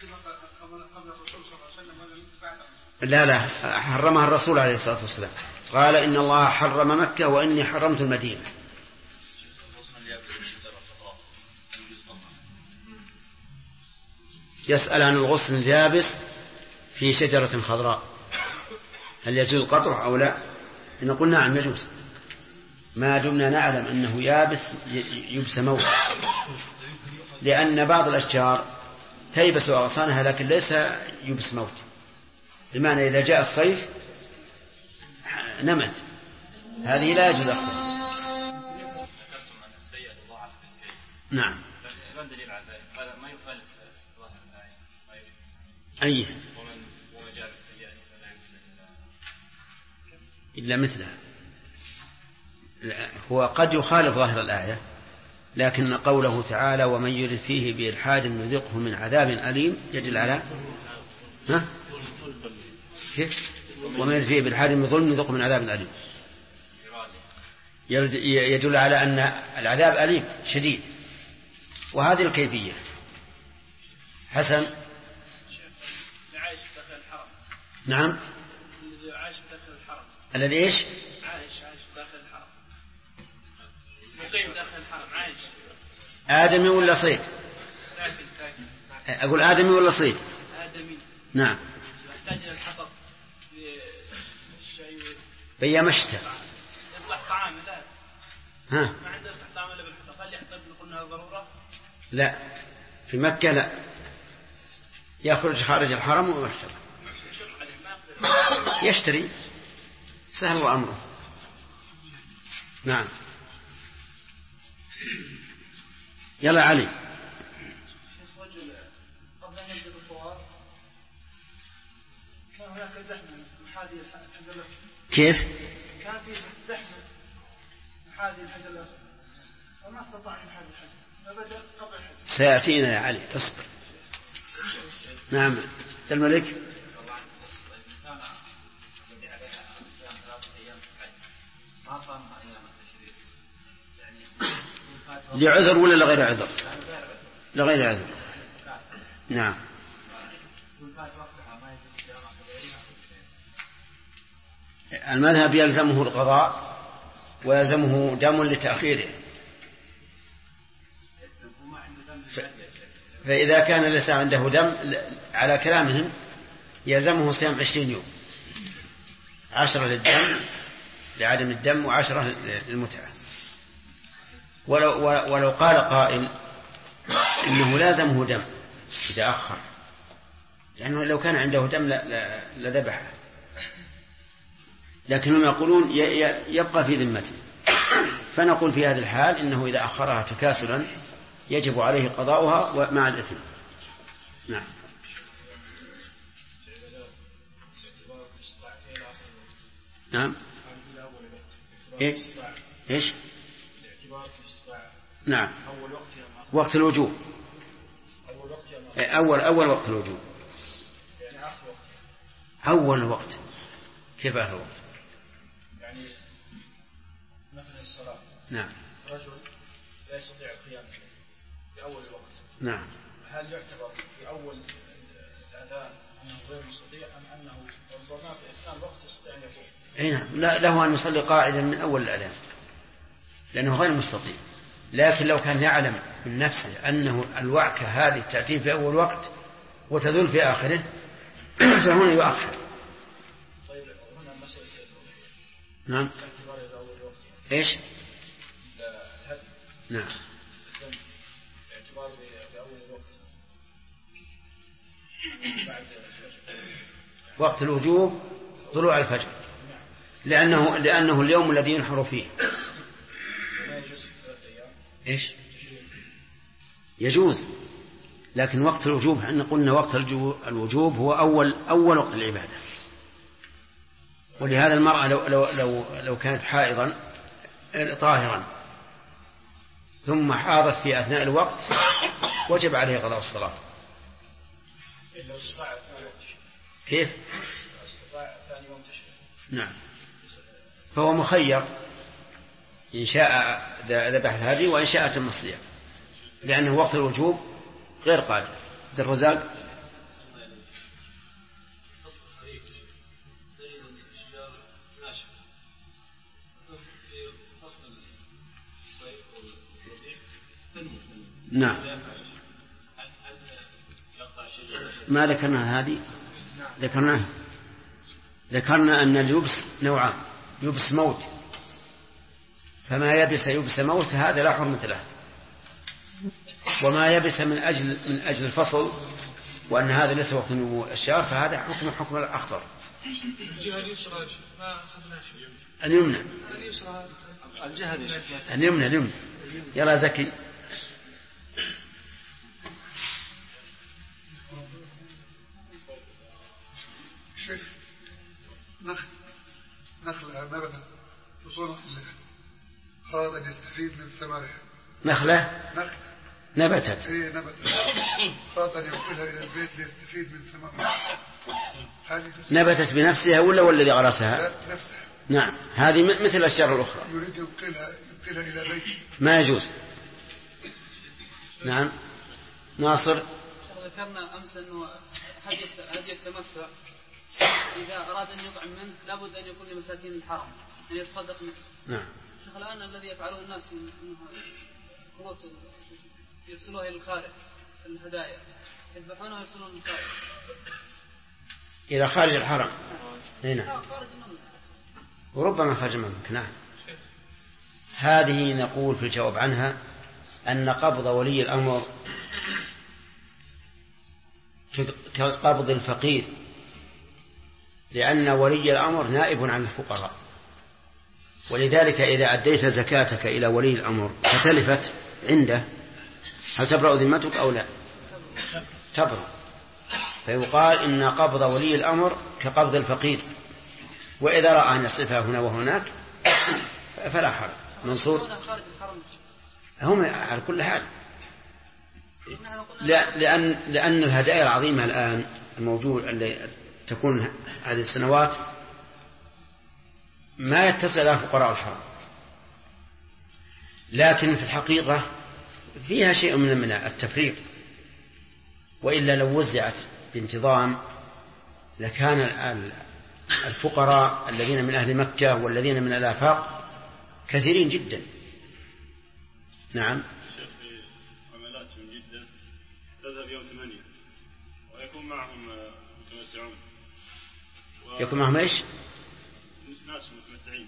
لا حرمها الرسول عليه الصلاة والسلام قال إن الله حرم مكة وإني حرمت المدينة. يسأل عن الغصن اليابس في شجرة خضراء هل يجوز القطع أو لا؟ نقول نعم يجوز ما دمنا نعلم أنه يابس يبس موت، لأن بعض الأشجار تيبس أغصانها لكن ليس يبس موت، بمعنى إذا جاء الصيف نمت، هذه لا يجوز أخذها. نعم. ما الدليل على ذلك؟ هذا ما يخالف ظاهر الآية. أي ومن جاء بالسيئة فلا يمثل إلا مثلها. هو قد يخالف ظاهر الآية، لكن قوله تعالى ومن يرد فيه بإلحاد نذقه من عذاب أليم يدل على ومن يرد فيه بإلحاد بظلم نذقه من عذاب أليم يدل على أن العذاب أليم شديد، وهذه الكيفية. حسن. عايش داخل الحرم. نعم. الذي عايش داخل الحرم. الذي إيش؟ عايش داخل الحرم. مقيم داخل الحرم عايش. آدمي ولا صيد؟ ساكن. أقول آدمي ولا صيد؟ آدمي. نعم. يحتاج إلى الحطب للشيء. بيا مشتى. يصلح طعام لا. ها. ما عنده يصلح طعام إلا بالحطب، هل يحتاج نقول إنها ضرورة؟ لا، في مكة لا، يخرج خارج الحرم ويحترم يشتري، سهل أمره. نعم. يلا علي. رجل قبل أن يبدأ الطواف كان هناك زحمة محاذي الحجر الأسود. كيف؟ كان في زحمة محاذي الحجر الأسود وما استطاع أن يحاذي الحجر فبدأ قبل الحجر. سيأتينا يا علي، اصبر. نعم. الملك. لعذر ولا لغير عذر؟ لغير عذر. نعم. المذهب يلزمه القضاء ويلزمه دم لتأخيره، فإذا كان ليس عنده دم على كلامهم يلزمه صيام 20 يوم، 10 للدم لعدم الدم و10 للمتعة. ولو قال قائل إنه لازمه دم إذا أخر، لأنه لو كان عنده دم لذبحه، لكنهم يقولون يبقى في ذمته، فنقول في هذه الحال إنه إذا أخرها تكاسلا يجب عليه قضاؤها مع الإثم. نعم. نعم. إيش؟ نعم. وقت الوجوب. أول وقت الوجوب. أول وقت. كيف آخر وقت؟ يعني مثل الصلاة. نعم. رجل لا يستطيع القيام في أول الوقت. نعم. هل يعتبر في أول الأذان أنه غير مستطيع أم أنه ربما في أثناء الوقت يستطيع أن يقوم؟ أي نعم. له أن يصلي قاعدا من أول الأذان لأنه غير مستطيع، لكن لو كان يعلم من نفسه أنه الوعكة هذه تأتي في أول وقت وتذل في آخره فهنا يؤخر. طيب هنا مسألة نعم. اعتبار إلى أول الوقت. إيش؟ الهدي. نعم. اعتبار في أول الوقت بعد وقت الوجوب طلوع الفجر، لأنه اليوم الذي ينحر فيه. ما يجوز 3 أيام. إيش؟ يجوز، لكن وقت الوجوب احنا قلنا وقت الوجوب هو أول وقت العبادة، ولهذا المرأة لو كانت حائضا طاهرا ثم حاضت في أثناء الوقت وجب عليه قضاء الصلاة. لو استطاع كيف؟ استطاع ثاني يوم تشريق. نعم. فهو مخير إن شاء ذبح الهدي وإن شاء تم الصيام، لأنه وقت الوجوب غير قادر. عبد الرزاق. نعم. ما ذكرنا هذه؟ ذكرنا أن اليبس نوعان: يبس موت، فما يبس موت هذا لا حرمة له، وما يبس من أجل الفصل وأن هذا ليس وقت نمو الشعر فهذا حكم الأخضر. الجهة اليسرى ما أخذناش. اليمنى. الجهة اليمنى. يلا زكي. شيخ نخلة نبتت وصنع أراد أن يستفيد من ثمرها. نخلة نبتت أراد أن يوصلها إلى البيت ليستفيد من ثمرها. نبتت بنفسها ولا والذي غرسها؟ لا، نفسها. نعم، هذه مثل الأشجار الأخرى. يريد ينقلها إلى بيت. ما يجوز. نعم. ناصر. ذكرنا أمس أنه هدي التمتع إذا أراد أن يطعم منه لابد أن يكون لمساكين الحرم أن يتصدق منه. نعم. شيخ الآن الذي يفعله الناس من قوة يرسلوها إلى الخارج الهدايا يذبحونها ويرسلون الخارج إلى خارج الحرم. هنا. خارج المملكة. وربما خارج المملكة. نعم. هذه نقول في الجواب عنها أن قبض ولي الأمر كقبض الفقير، لأن ولي الأمر نائب عن الفقراء، ولذلك إذا أديت زكاتك إلى ولي الأمر فتلفت عنده هل تبرأ ذمتك أو لا؟ تبرأ. فيقال إن قبض ولي الأمر كقبض الفقير، وإذا رأى أن يصرفها هنا وهناك فلا حرج. منصور. هم على كل حال، لأن الهدايا العظيمة الآن الموجود اللي تكون هذه السنوات ما يتسع لها فقراء الحرم، لكن في الحقيقة فيها شيء من التفريط، وإلا لو وزعت بانتظام لكان الفقراء الذين من أهل مكة والذين من الآفاق كثيرين جدا. نعم. شيخ حملات من جدة تذهب يوم 8 ويكون معهم متمتعون. يكون معهم ايش؟ ناس متمتعين.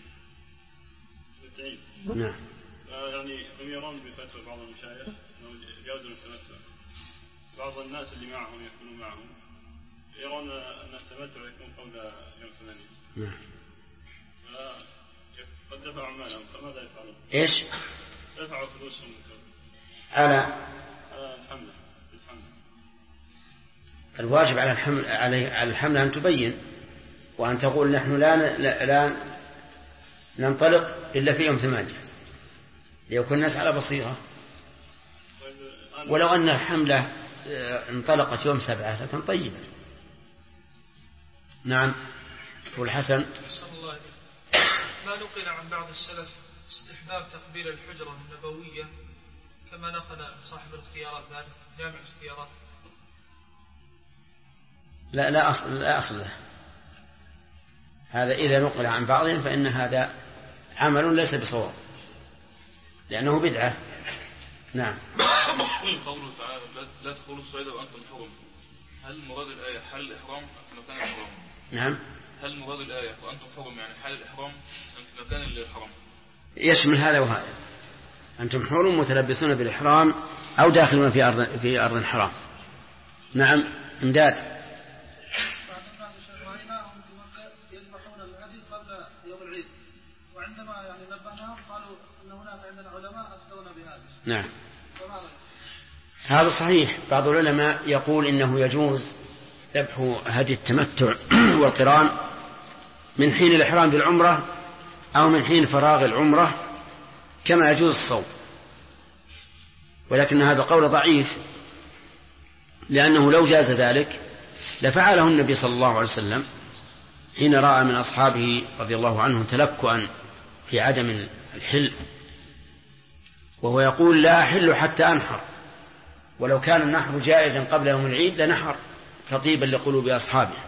نعم. يعني هم يرون بفتوى بعض المشايخ انه يجوز التمتع. بعض الناس اللي معهم يكونوا معهم يرون ان التمتع يكون قبل يوم 8. نعم. قد دفعوا مالهم فماذا يفعلون؟ ايش؟ دفعوا فلوسهم على الحملة. الواجب على الحملة أن تبين وأن تقول نحن لا ننطلق إلا في يوم 8 ليكون الناس على بصيرة. ولو أن الحملة انطلقت يوم 7 لكن طيبة. نعم. والحسن. ما نقل عن بعض السلف استحباب تقبيل الحجرة النبوية كما نقل صاحب الاختيارات ذلك جامع الاختيارات. لا أصل له هذا. إذا نقل عن بعضهم فإن هذا عمل ليس بصواب لأنه بدعة. نعم. قوله تعالى لا تدخلوا الصيد وأنتم حرم، هل مراد الآية حل الإحرام في مكان الحرام؟ نعم. هل مراد الآية وأنتم حرم يعني حل الإحرام في مكان الحرام؟ يشمل هذا وهذا. أنتم حرم متلبسون بالإحرام أو داخلون في أرض الحرام. نعم. امداد. يذبحون الهدي قبل يوم العيد، وعندما نبهناهم قالوا ان هناك عندنا علماء افتونا بهذا. نعم. هذا صحيح. بعض العلماء يقول انه يجوز ذبح هدي التمتع والقران من حين الإحرام بالعمرة أو من حين فراغ العمرة كما يجوز الصوم، ولكن هذا قول ضعيف لأنه لو جاز ذلك لفعله النبي صلى الله عليه وسلم حين رأى من أصحابه رضي الله عنهم تلكؤا في عدم الحل، وهو يقول لا أحل حتى أنحر، ولو كان النحر جائزا قبل يوم العيد لنحر تطيبا لقلوب أصحابه.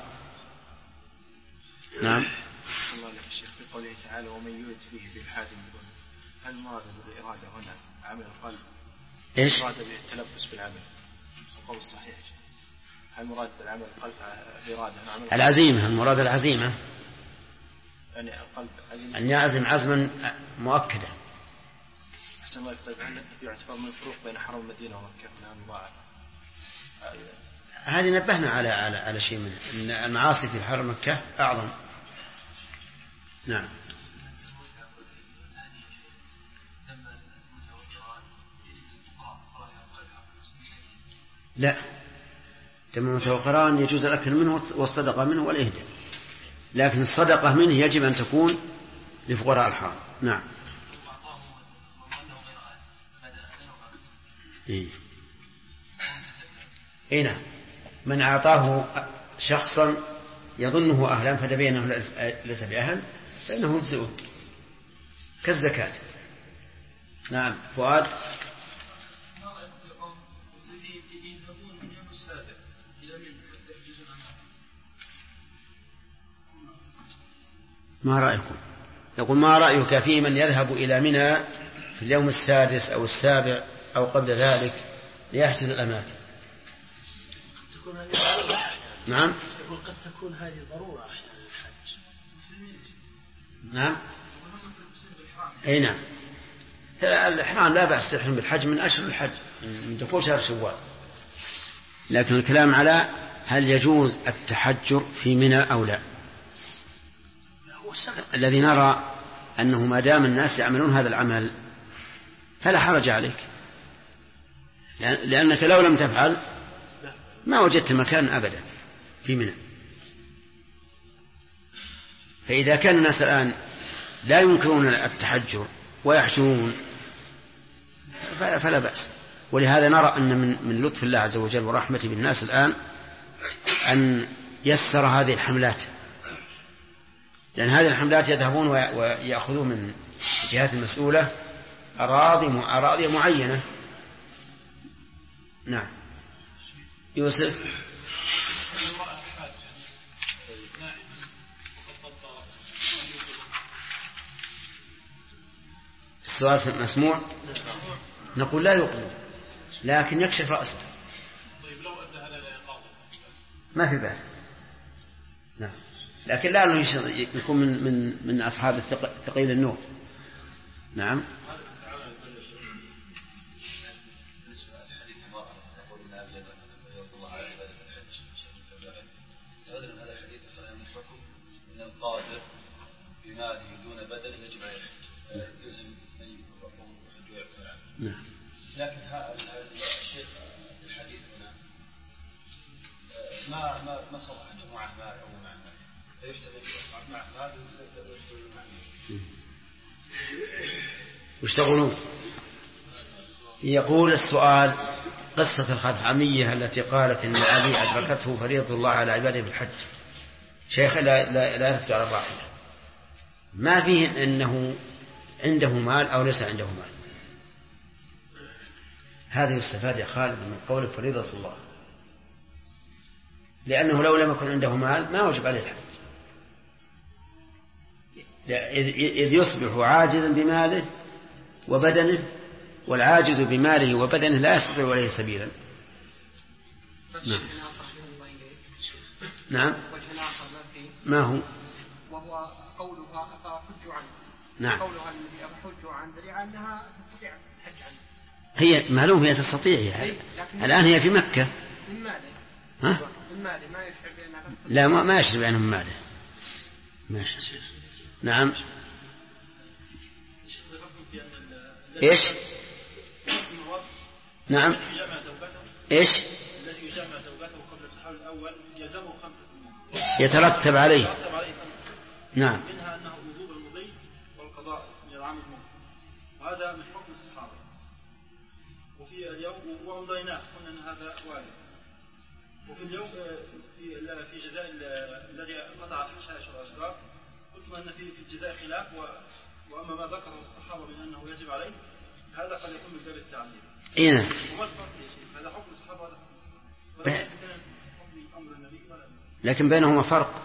نعم. الله عليك الشيخ في قوله تعالى ومن يرد فيه بالحاد هل مراد بالإرادة هنا عمل القلب إيش؟ مراد بالتلبس بالعمل القول الصحيح هل مراد بالعمل قلب الإرادة العزيمة المراد العزيمة يعني القلب عزيمة أن يعزم عزما مؤكدا. أحسن الله يفتح عنك يعتبر من الفروق بين حرم المدينة ومكة أنها مضاعفة. هذه نبهنا على شيء منه أن المعاصي في حرم مكة أعظم. نعم. لا دم المتوقران يجوز الأكل منه والصدقة منه والإهداء، لكن الصدقة منه يجب أن تكون لفقراء الحرم. نعم. إيه نعم. من أعطاه شخصا يظنه أهلا فتبين أنه ليس بأهل فإنه يجزئه كالزكاة. نعم. فؤاد. ما رأيكم؟ يقول ما رأيك في من يذهب إلى منى في اليوم السادس أو السابع أو قبل ذلك ليحجز الأماكن؟ نعم. يقول قد تكون هذه ضرورة أحيانا الحج. نعم. أي نعم. الإحرام لا بأس تحرم بالحج من أشهر الحج من دخول شهر شوال، لكن الكلام على هل يجوز التحجر في منى أو لا. الذي نرى أنه ما دام الناس يعملون هذا العمل فلا حرج عليك، لأنك لو لم تفعل ما وجدت مكان أبدا في منى. فإذا كان الناس الآن لا ينكرون التحجر ويحجرون فلا بأس. ولهذا نرى أن من لطف الله عز وجل ورحمته بالناس الآن أن يسر هذه الحملات، لأن هذه الحملات يذهبون ويأخذون من الجهات المسؤولة أراضي معينة. نعم. يوسف. السؤال مسموع. نقول لا يقلل لكن يكشف رأسه. ما في بأس. نعم. لكن لا يكون من أصحاب ثقيل النور. نعم. القادر بماله دون بدل يجب عليه يلزم من يقوم بالحج ويعتمر. لكن الشيخ الحديث هنا ما صلح مع مال أو مع مال فيحتمل مع مال ويشتغلون مع مال. ويشتغلون. يقول السؤال قصة الخثعمية التي قالت إن علي أدركته فريضة الله على عباده بالحج. شيخ لا يثبت على الراحلة، ما فيه أنه عنده مال أو ليس عنده مال. هذا يستفاد يا خالد من قول فريضة الله، لأنه لو لم يكن عنده مال ما وجب عليه الحج، إذ يصبح عاجزا بماله وبدنه، والعاجز بماله وبدنه لا يستطيع عليه سبيلا. نعم. نعم. ما هو؟ وهو قولها أفحج عنه. نعم. قولها الذي أفحج عن ذريعة أنها تستطيع الحج عنه. هي معلوم هي تستطيع يعني. الآن هي في مكة. من ماله. ها؟ من ماله ما يشعر بأنها تستطيع. لا ما يشعر بأنه من ماله. ماشي. نعم. إيش؟ نعم. إيش؟ الذي يجمع زوجته قبل التحول الأول يلزمه 5 يترتب عليه. نعم. منها أنه وجوب المضي والقضاء من العام الماضي، وهذا من حكم الصحابة. وفي اليوم وأمضيناه قلنا أن هذا وارد. وفي اليوم في جزاء الذي قطع الحشائش والأشجار قلت أن في الجزاء خلاف، وأما ما ذكره الصحابة من أنه يجب عليه هذا قد يكون من باب التعزير. إيه. وما الفرق يا شيخ؟ هذا حكم الصحابة وهذا حكم أمر النبي ولا؟ لكن بينهما فرق.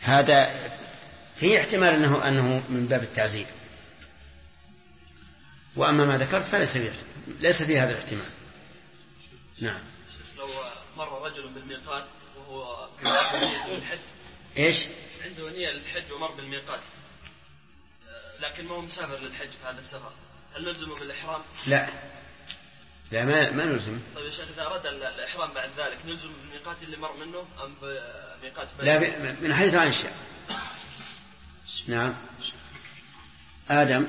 هذا فيه احتمال أنه من باب التعزير، وأما ما ذكرت ليس فيه هذا الاحتمال. نعم. لو مر رجل بالميقات وهو عنده الحج، إيش؟ عنده نية للحج ومر بالميقات لكن ما هو مسافر للحج في هذا السفر، هل نلزمه بالإحرام؟ لا ما نلزم. طيب يا شيخ إذا أراد الإحرام بعد ذلك نلزم بالميقات اللي مر منه أم بميقات لا من حيث أنشأ. نعم. آدم.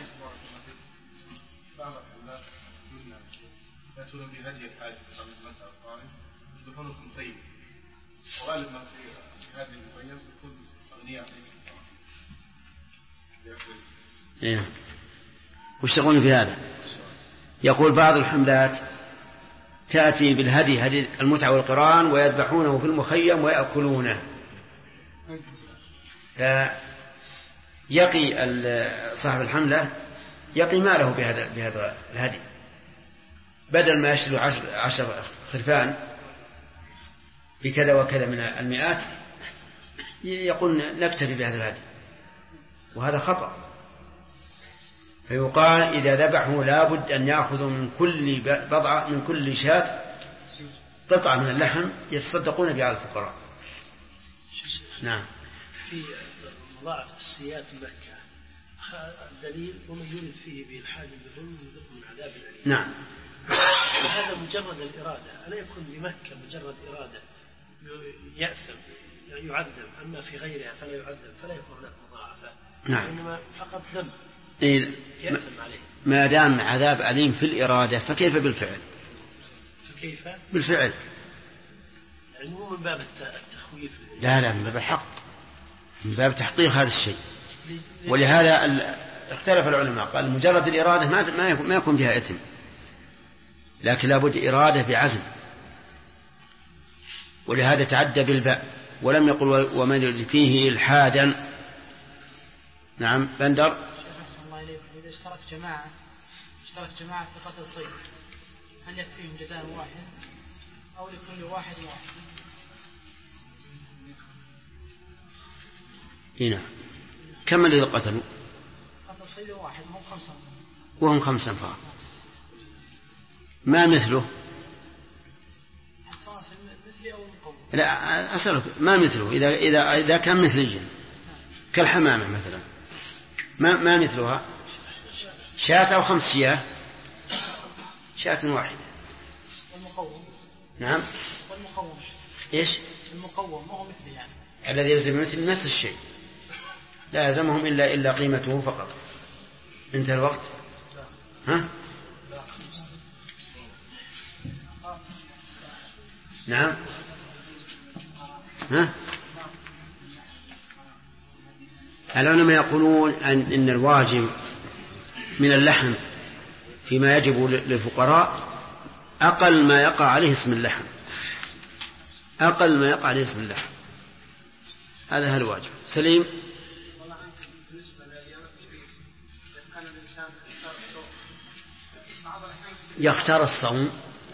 يأتون بهدي الحاج يدخلون في المخيم، وغالب ما في هذه المخيم يكون أغنياء. إيه. وش تقولون في هذا؟ يقول بعض الحملات تأتي بالهدي هدي المتعة والقران ويذبحونه في المخيم ويأكلونه، فيقي صاحب الحملة يقي ماله بهذا الهدي، بدل ما يشتري 10 خرفان بكذا وكذا من المئات يقول نكتفي بهذا الهدي، وهذا خطأ. فيقال إذا ذبحوا لابد أن يأخذوا من كل شاة قطعة من اللحم يتصدقون بها على الفقراء. نعم. في مضاعفة السيئات مكة الدليل ومن يرد فيه بإلحاد بظلم يذقه من عذاب أليم. نعم. هذا مجرد الإرادة، ألا يكون بمكة مجرد إرادة يأثم يعذب، أما في غيرها فلا يعذب فلا يكون هناك مضاعفة. نعم. إنما فقط ذنب يأثم عليه. ما دام عذاب أليم في الإرادة فكيف بالفعل؟ فكيف بالفعل؟ يعني مو من باب التخويف. لا من باب الحق، من باب تحقيق هذا الشيء. ولهذا اختلف العلماء، قال مجرد الإرادة ما يكون بها إثم، لكن لابد إرادة بعزم، ولهذا تعدى بالباء ولم يقل ومن يرد فيه إلحادا. نعم. بندر. الله إليكم، إذا اشترك جماعة في قتل صيد هل يكفيهم جزاء واحد أو لكل واحد واحد؟ نعم. كم الذي قتلوا؟ قتل صيد واحد وهم 5 فقط. ما مثله؟ سواء مثلي أو مقوم. لا أسألك ما مثله إذا كان مثليا كالحمامة مثلا ما مثلها؟ شاة أو 5 شياه؟ شاة واحدة. والمقوم. نعم. والمقوم إيش؟ المقوم ما هو مثلي يعني. الذي يلزم مثل نفس الشيء لا يلزمهم إلا قيمته فقط. انتهى الوقت. ها؟ نعم. ها؟ العلماء يقولون إن الواجب من اللحم فيما يجب للفقراء أقل ما يقع عليه اسم اللحم، أقل ما يقع عليه اسم اللحم، هذا هو الواجب. سليم. يختار الصوم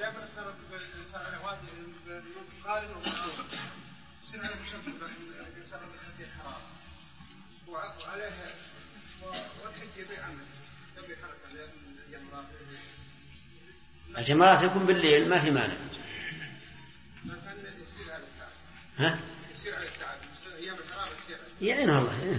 الجمرات يكون بالليل ما في مانع. ها؟ يعينها الله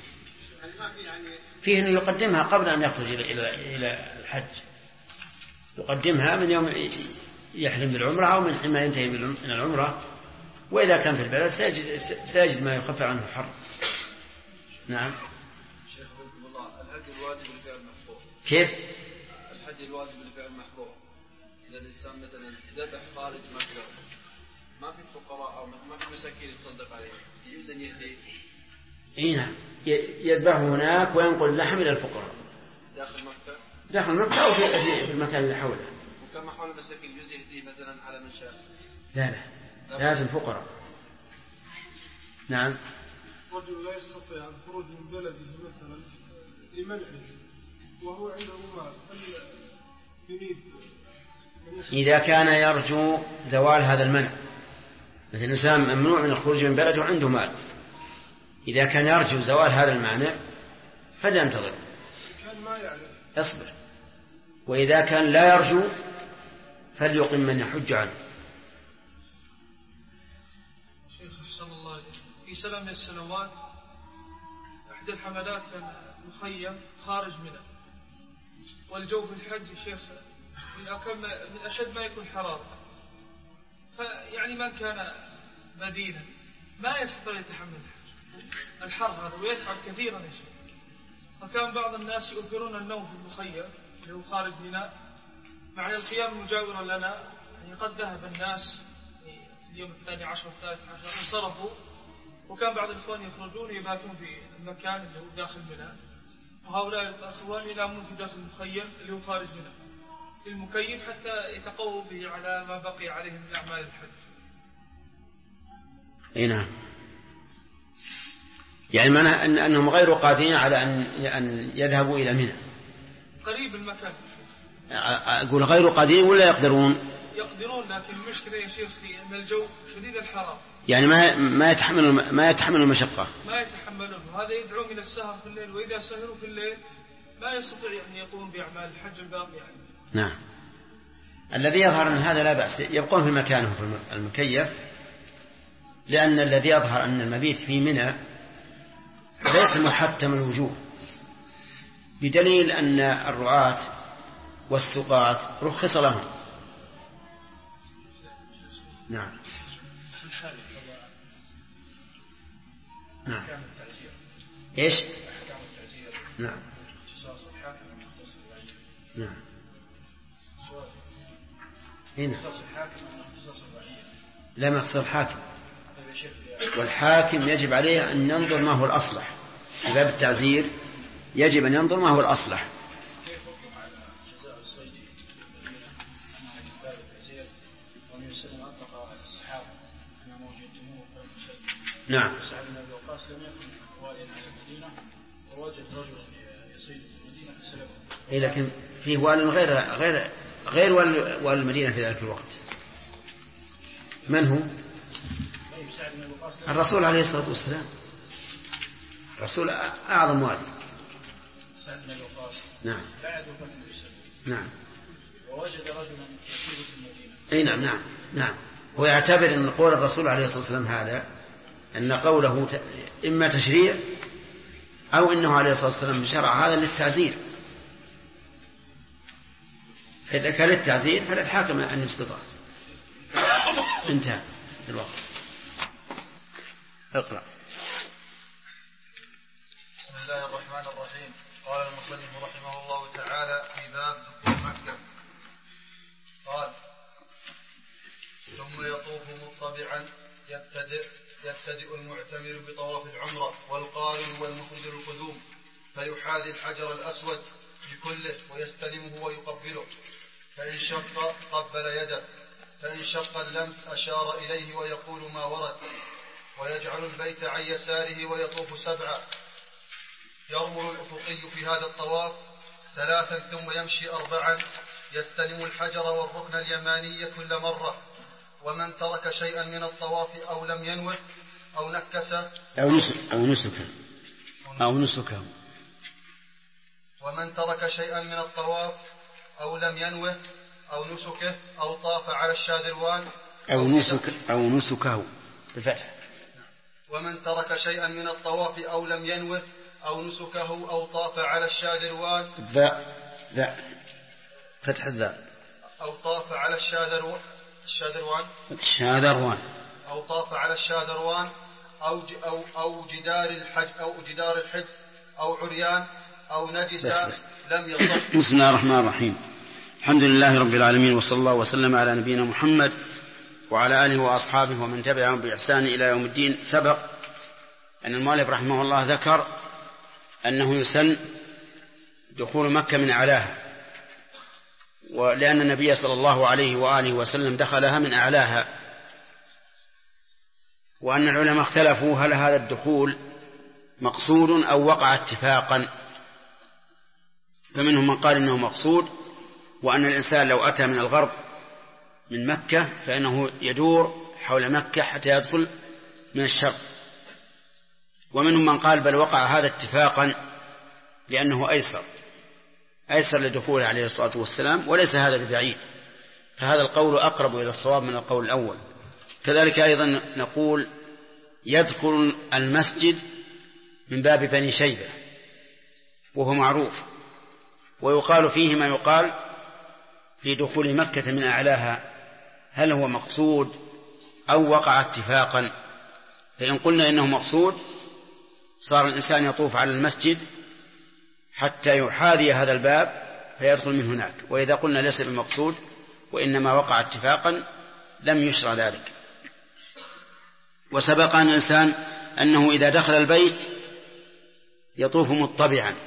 فيه أنه يقدمها قبل أن يخرج إلى الحج، يقدمها من يوم يحرم بالعمرة أو من حين ينتهي من العمرة، وإذا كان في البلد سيجد ما يخفف عنه الحر. نعم. شيخ رحمه الله، الهدي الواجب لفعل محظور. كيف؟ الهدي الواجب لفعل محظور، إذا الإنسان مثلا ذبح خارج مكة ما في فقراء أو ما في مساكين يتصدق عليه، يجوز أن يهدي. إيه نعم، يذبحه هناك وينقل اللحم إلى الفقراء داخل مكة أو في المكان اللي حوله. وكما حول المساكين يجوز يهدي مثلا على من شاء. لا لازم فقراء. نعم. رجل لا يستطيع الخروج من بلده مثلا لمنعه وهو عنده مال، هل يريد؟ إذا كان يرجو زوال هذا المنع، مثل الإنسان ممنوع من الخروج من بلده وعنده مال، إذا كان يرجو زوال هذا المانع فلينتظر. كان ما يعلم. اصبر. وإذا كان لا يرجو فليقم من يحج عنه. شيخ أحسن الله في سنة من السنوات إحدى الحملات كان مخيم خارج منى، والجو في الحج شيخ من أشد ما يكون حرارة، فيعني من كان مدينة ما يستطيع يتحمل الحر هذا ويتعب كثيرا يا شيخ. فكان بعض الناس يؤثرون النوم في المخيم اللي هو خارج منى مع الخيام المجاورة لنا. يعني قد ذهب الناس في اليوم 12 و13 انصرفوا، وكان بعض الإخوان يخرجون يباتون في المكان اللي هو داخل منى، وهؤلاء الأخوان ينامون في داخل المخيم اللي هو خارج منى في المكيف حتى يتقووا به على ما بقي عليهم من أعمال الحج. نعم، يعني معنى أنهم غير قادرين على أن يذهبوا إلى منى. قريب المكان. أقول غير قادرين ولا يقدرون؟ يقدرون، لكن المشكلة يا شيخ في أن الجو شديد الحرارة، يعني ما يتحمل المشقة، ما يتحملون، وهذا يدعو من السهر في الليل، وإذا سهروا في الليل ما يستطيع أن يقوم بأعمال الحج الباقية يعني. نعم. الذي يظهر أن هذا لا بأس، يبقون في مكانهم في المكيف، لأن الذي يظهر أن المبيت في منى ليس محتم الوجوه، بدليل أن الرعاة والسقاة رخص لهم. نعم. نعم. إيش؟ نعم. نعم. هنا لا مقصد الحاكم، والحاكم يجب عليه أن ينظر ما هو الأصلح في باب التعزير، يجب أن ينظر ما هو الأصلح. نعم. سعد بن أبي وقاص لم يكن واليا على المدينة، ووجد رجلا يصيد في المدينة فسلبه. إيه، لكن فيه وال غير وال المدينة في ذلك الوقت. من هو؟ الرسول عليه الصلاة والسلام، الرسول أعظم والي. سعد بن أبي وقاص. نعم. بعد وفاة النبي صلى الله عليه وسلم. نعم. ووجد رجلا يصيد في المدينة. أي نعم. نعم. نعم. هو يعتبر أن قول الرسول عليه الصلاة والسلام هذا أن قوله إما تشريع أو إنه عليه الصلاة والسلام شرع هذا للتعزير، فإذا كان للتعزير فللحاكم أن يسقطه. انتهى الوقت. اقرأ. بسم الله الرحمن الرحيم. قال المصنف رحمه الله تعالى في باب دخول مكة، قال: ثم يطوف مطبعا يبتدئ المعتمر بطواف العمرة والقارن والمفرد القدوم، فيحاذي الحجر الأسود بكله ويستلمه ويقبله، فإن شق قبل يده، فإن شق اللمس أشار إليه ويقول ما ورد، ويجعل البيت عن يساره ويطوف 7. يرمل الأفقي في هذا الطواف 3 ثم يمشي 4، يستلم الحجر والركن اليماني كل مرة. ومن ترك شيئا من الطواف أو لم ينوه أو نكسه ومن ترك شيئا من الطواف أو لم ينوه أو نسكه أو طاف على الشاذروان أو نسكه بفتح. ومن ترك شيئا من الطواف أو لم ينوه أو نسكه أو طاف على الشاذروان فتح الذال أو طاف على الشاذروان أو طاف على الشاذروان أو جدار الحج أو عريان أو نجس لم يصح. بسم الله الرحمن الرحيم. الحمد لله رب العالمين، وصلى الله وسلم على نبينا محمد وعلى آله وأصحابه ومن تبعهم بإحسان إلى يوم الدين. سبق أن المؤلف رحمه الله ذكر أنه يسن دخول مكة من أعلاها، ولأن النبي صلى الله عليه وآله وسلم دخلها من أعلاها، وأن العلماء اختلفوا هل هذا الدخول مقصود أو وقع اتفاقا، فمنهم من قال إنه مقصود، وأن الإنسان لو أتى من الغرب من مكة فإنه يدور حول مكة حتى يدخل من الشرق، ومنهم من قال بل وقع هذا اتفاقا لأنه أيسر، أيسر لدخوله عليه الصلاة والسلام، وليس هذا ببعيد، فهذا القول أقرب إلى الصواب من القول الأول. كذلك أيضا نقول يدخل المسجد من باب بني شيبة وهو معروف، ويقال فيه ما يقال في دخول مكة من أعلاها، هل هو مقصود أو وقع اتفاقا؟ فإن قلنا إنه مقصود صار الإنسان يطوف على المسجد حتى يحاذي هذا الباب فيدخل من هناك، وإذا قلنا ليس بمقصود وإنما وقع اتفاقا لم يشرع ذلك. وسبق أن الإنسان أنه إذا دخل البيت يطوف مطبعا،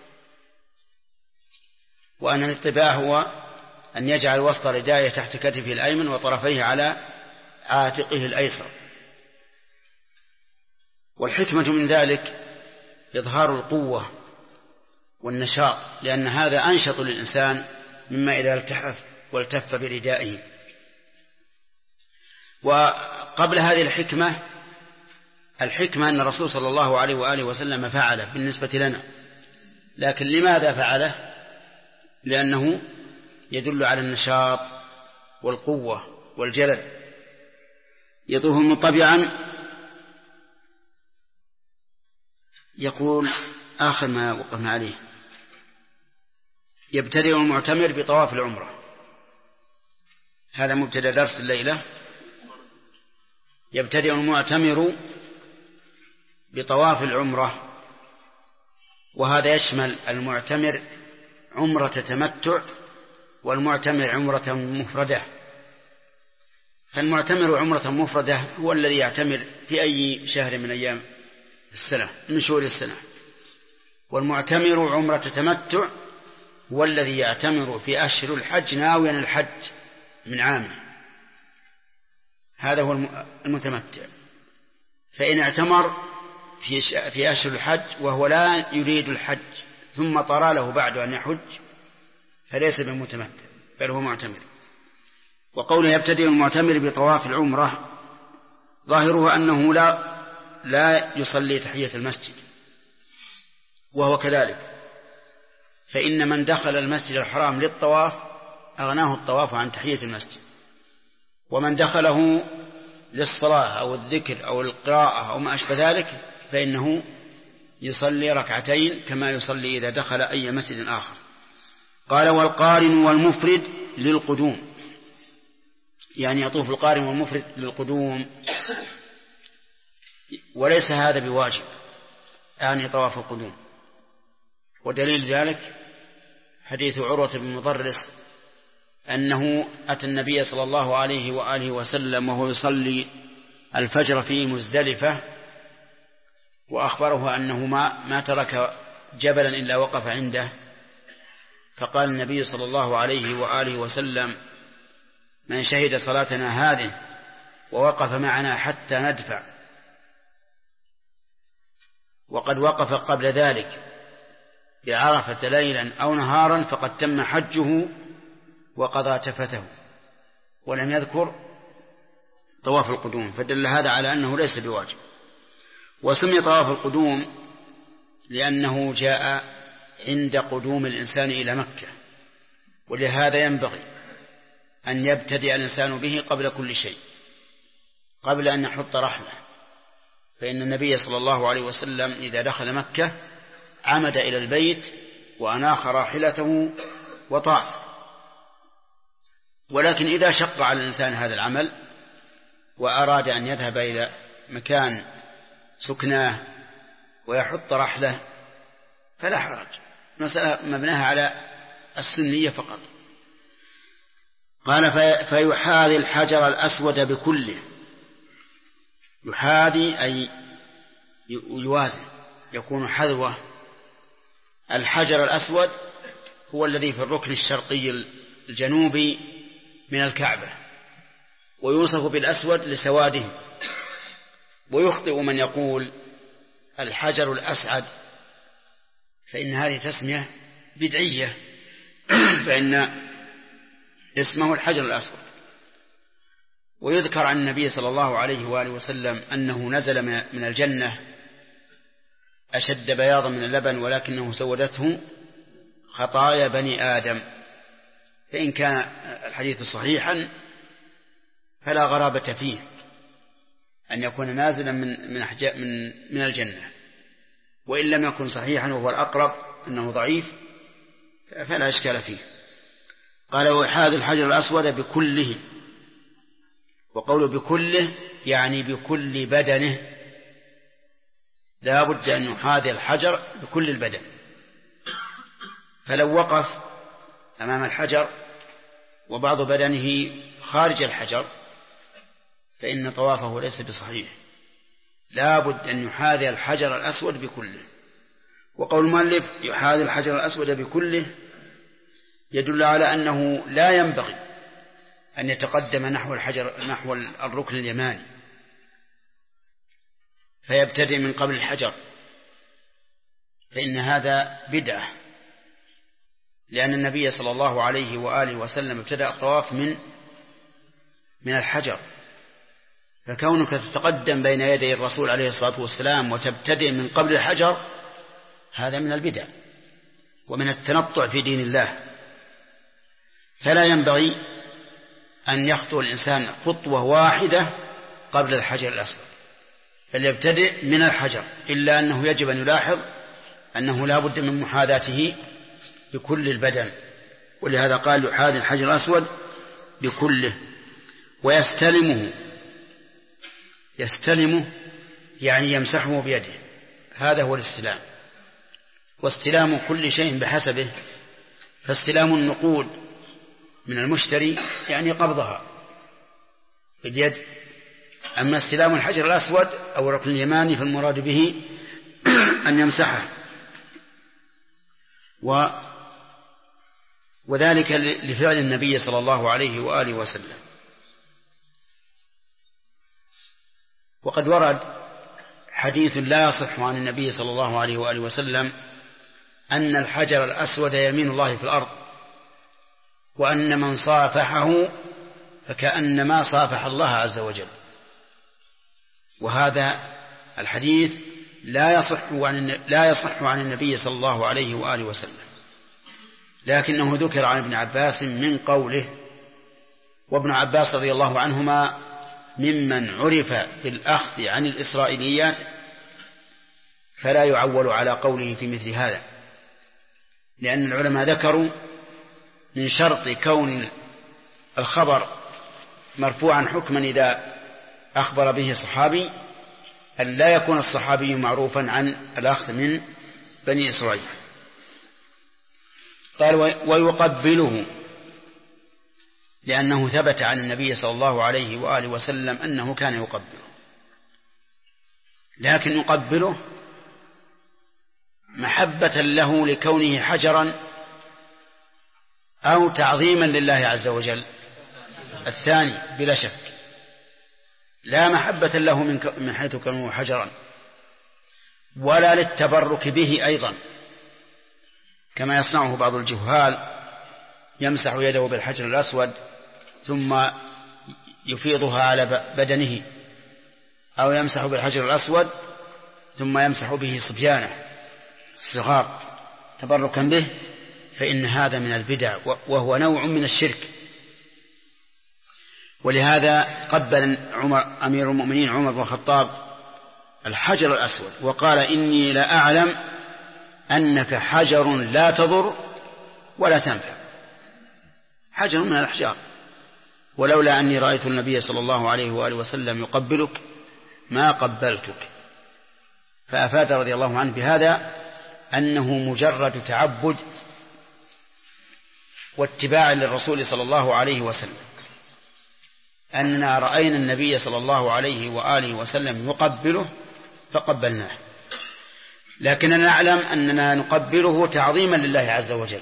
وأن الاتباع هو أن يجعل وسط ردائه تحت كتفه الأيمن وطرفيه على عاتقه الأيسر. والحكمة من ذلك إظهار القوة والنشاط، لأن هذا أنشط للإنسان مما إذا التحف والتف بردائه. وقبل هذه الحكمة أن الرسول صلى الله عليه وآله وسلم فعله بالنسبة لنا، لكن لماذا فعله؟ لأنه يدل على النشاط والقوة والجلد. يطوف مطبعا، يقول آخر ما وقفنا عليه يبتدئ المعتمر بطواف العمرة، هذا مبتدأ درس الليلة. يبتدئ المعتمر بطواف العمرة، وهذا يشمل المعتمر عمرة تمتع والمعتمر عمرة مفردة. فالمعتمر عمرة مفردة هو الذي يعتمر في أي شهر من أيام السنة من شهور السنة، والمعتمر عمرة تمتع هو الذي يعتمر في أشهر الحج ناويا الحج من عامه، هذا هو المتمتع. فإن اعتمر في أشهر الحج وهو لا يريد الحج ثم طرى له بعد أن يحج فليس بمتمتع بل هو معتمر. وقوله يبتدئ المعتمر بطواف العمرة ظاهره أنه لا يصلي تحية المسجد، وهو كذلك، فإن من دخل المسجد الحرام للطواف أغناه الطواف عن تحية المسجد، ومن دخله للصلاة أو الذكر أو القراءة أو ما أشبه ذلك فإنه يصلي ركعتين كما يصلي إذا دخل أي مسجد آخر. قال والقارن والمفرد للقدوم، يعني يطوف القارن والمفرد للقدوم، وليس هذا بواجب يعني طواف القدوم. ودليل ذلك حديث عروة بن مضرس أنه أتى النبي صلى الله عليه وآله وسلم وهو يصلي الفجر في مزدلفة، وأخبره أنه ما ترك جبلا إلا وقف عنده، فقال النبي صلى الله عليه وآله وسلم من شهد صلاتنا هذه ووقف معنا حتى ندفع وقد وقف قبل ذلك بعرفة ليلا أو نهارا فقد تم حجه وقضى تفته، ولم يذكر طواف القدوم، فدل هذا على أنه ليس بواجب. وسمي طواف القدوم لأنه جاء عند قدوم الإنسان إلى مكة، ولهذا ينبغي أن يبتدئ الإنسان به قبل كل شيء، قبل أن يحط رحله، فإن النبي صلى الله عليه وسلم إذا دخل مكة عمد إلى البيت وأناخ راحلته وطاف. ولكن إذا شق على الإنسان هذا العمل وأراد أن يذهب إلى مكان سكناه ويحط رحله فلا حرج، مسألة مبناها على السنية فقط. قال فيحاذي الحجر الأسود بكله، يحاذي أي يوازن، يكون حذوه. الحجر الأسود هو الذي في الركن الشرقي الجنوبي من الكعبة، ويوصف بالأسود لسواده. ويخطئ من يقول الحجر الأسعد، فإن هذه تسمية بدعية، فإن اسمه الحجر الأسود. ويذكر عن النبي صلى الله عليه وآله وسلم أنه نزل من الجنة أشد بياضا من اللبن ولكنه سودته خطايا بني آدم. فإن كان الحديث صحيحا فلا غرابة فيه أن يكون نازلا من الجنة، وإن لم يكن صحيحا وهو الأقرب أنه ضعيف فلا إشكال فيه. قال ويحاذي الحجر الأسود بكله، وقوله بكله يعني بكل بدنه، لا بد أن يحاذي الحجر بكل البدن. فلو وقف أمام الحجر وبعض بدنه خارج الحجر فإن طوافه ليس بصحيح، لا بد أن يحاذي الحجر الأسود بكله. وقول المؤلف يحاذي الحجر الأسود بكله يدل على أنه لا ينبغي أن يتقدم نحو الركن اليماني فيبتدئ من قبل الحجر، فإن هذا بدعة، لأن النبي صلى الله عليه وآله وسلم ابتدأ الطواف من الحجر، فكونك تتقدم بين يدي الرسول عليه الصلاة والسلام وتبتدئ من قبل الحجر هذا من البدع ومن التنطع في دين الله. فلا ينبغي أن يخطو الإنسان خطوة واحدة قبل الحجر الأسود، بل يبتدئ من الحجر، إلا أنه يجب أن يلاحظ أنه لا بد من محاذاته بكل البدن، ولهذا قال يحاذي الحجر الأسود بكله. ويستلمه يعني يمسحه بيده، هذا هو الاستلام. واستلام كل شيء بحسبه، فاستلام النقود من المشتري يعني قبضها باليد، أما استلام الحجر الأسود أو الركن اليماني فالمراد به أن يمسحه، وذلك لفعل النبي صلى الله عليه وآله وسلم. وقد ورد حديث لا يصح عن النبي صلى الله عليه وآله وسلم أن الحجر الأسود يمين الله في الأرض، وأن من صافحه فكأنما صافح الله عز وجل، وهذا الحديث لا يصح عن النبي صلى الله عليه وآله وسلم، لكنه ذكر عن ابن عباس من قوله، وابن عباس رضي الله عنهما ممن عرف بالأخذ عن الإسرائيليات، فلا يعول على قوله في مثل هذا، لأن العلماء ذكروا من شرط كون الخبر مرفوعا حكما إذا أخبر به صحابي أن لا يكون الصحابي معروفا عن الأخذ من بني إسرائيل. قال ويقبله، لأنه ثبت عن النبي صلى الله عليه وآله وسلم أنه كان يقبله، لكن يقبله محبة له لكونه حجرا أو تعظيما لله عز وجل؟ الثاني بلا شك، لا محبة له من حيث كونه حجرا، ولا للتبرك به أيضا كما يصنعه بعض الجهال، يمسح يده بالحجر الأسود ثم يفيضها على بدنه، أو يمسح بالحجر الأسود ثم يمسح به صبيانه الصغار تبركا به، فإن هذا من البدع وهو نوع من الشرك. ولهذا قبل أمير المؤمنين عمر بن الخطاب الحجر الأسود وقال إني لا أعلم أنك حجر لا تضر ولا تنفع، حجر من الأحجار، ولولا أني رأيت النبي صلى الله عليه وآله وسلم يقبلك ما قبلتك. فأفاد رضي الله عنه بهذا أنه مجرد تعبد واتباع للرسول صلى الله عليه وسلم، أننا رأينا النبي صلى الله عليه وآله وسلم يقبله فقبلناه، لكننا نعلم أننا نقبله تعظيما لله عز وجل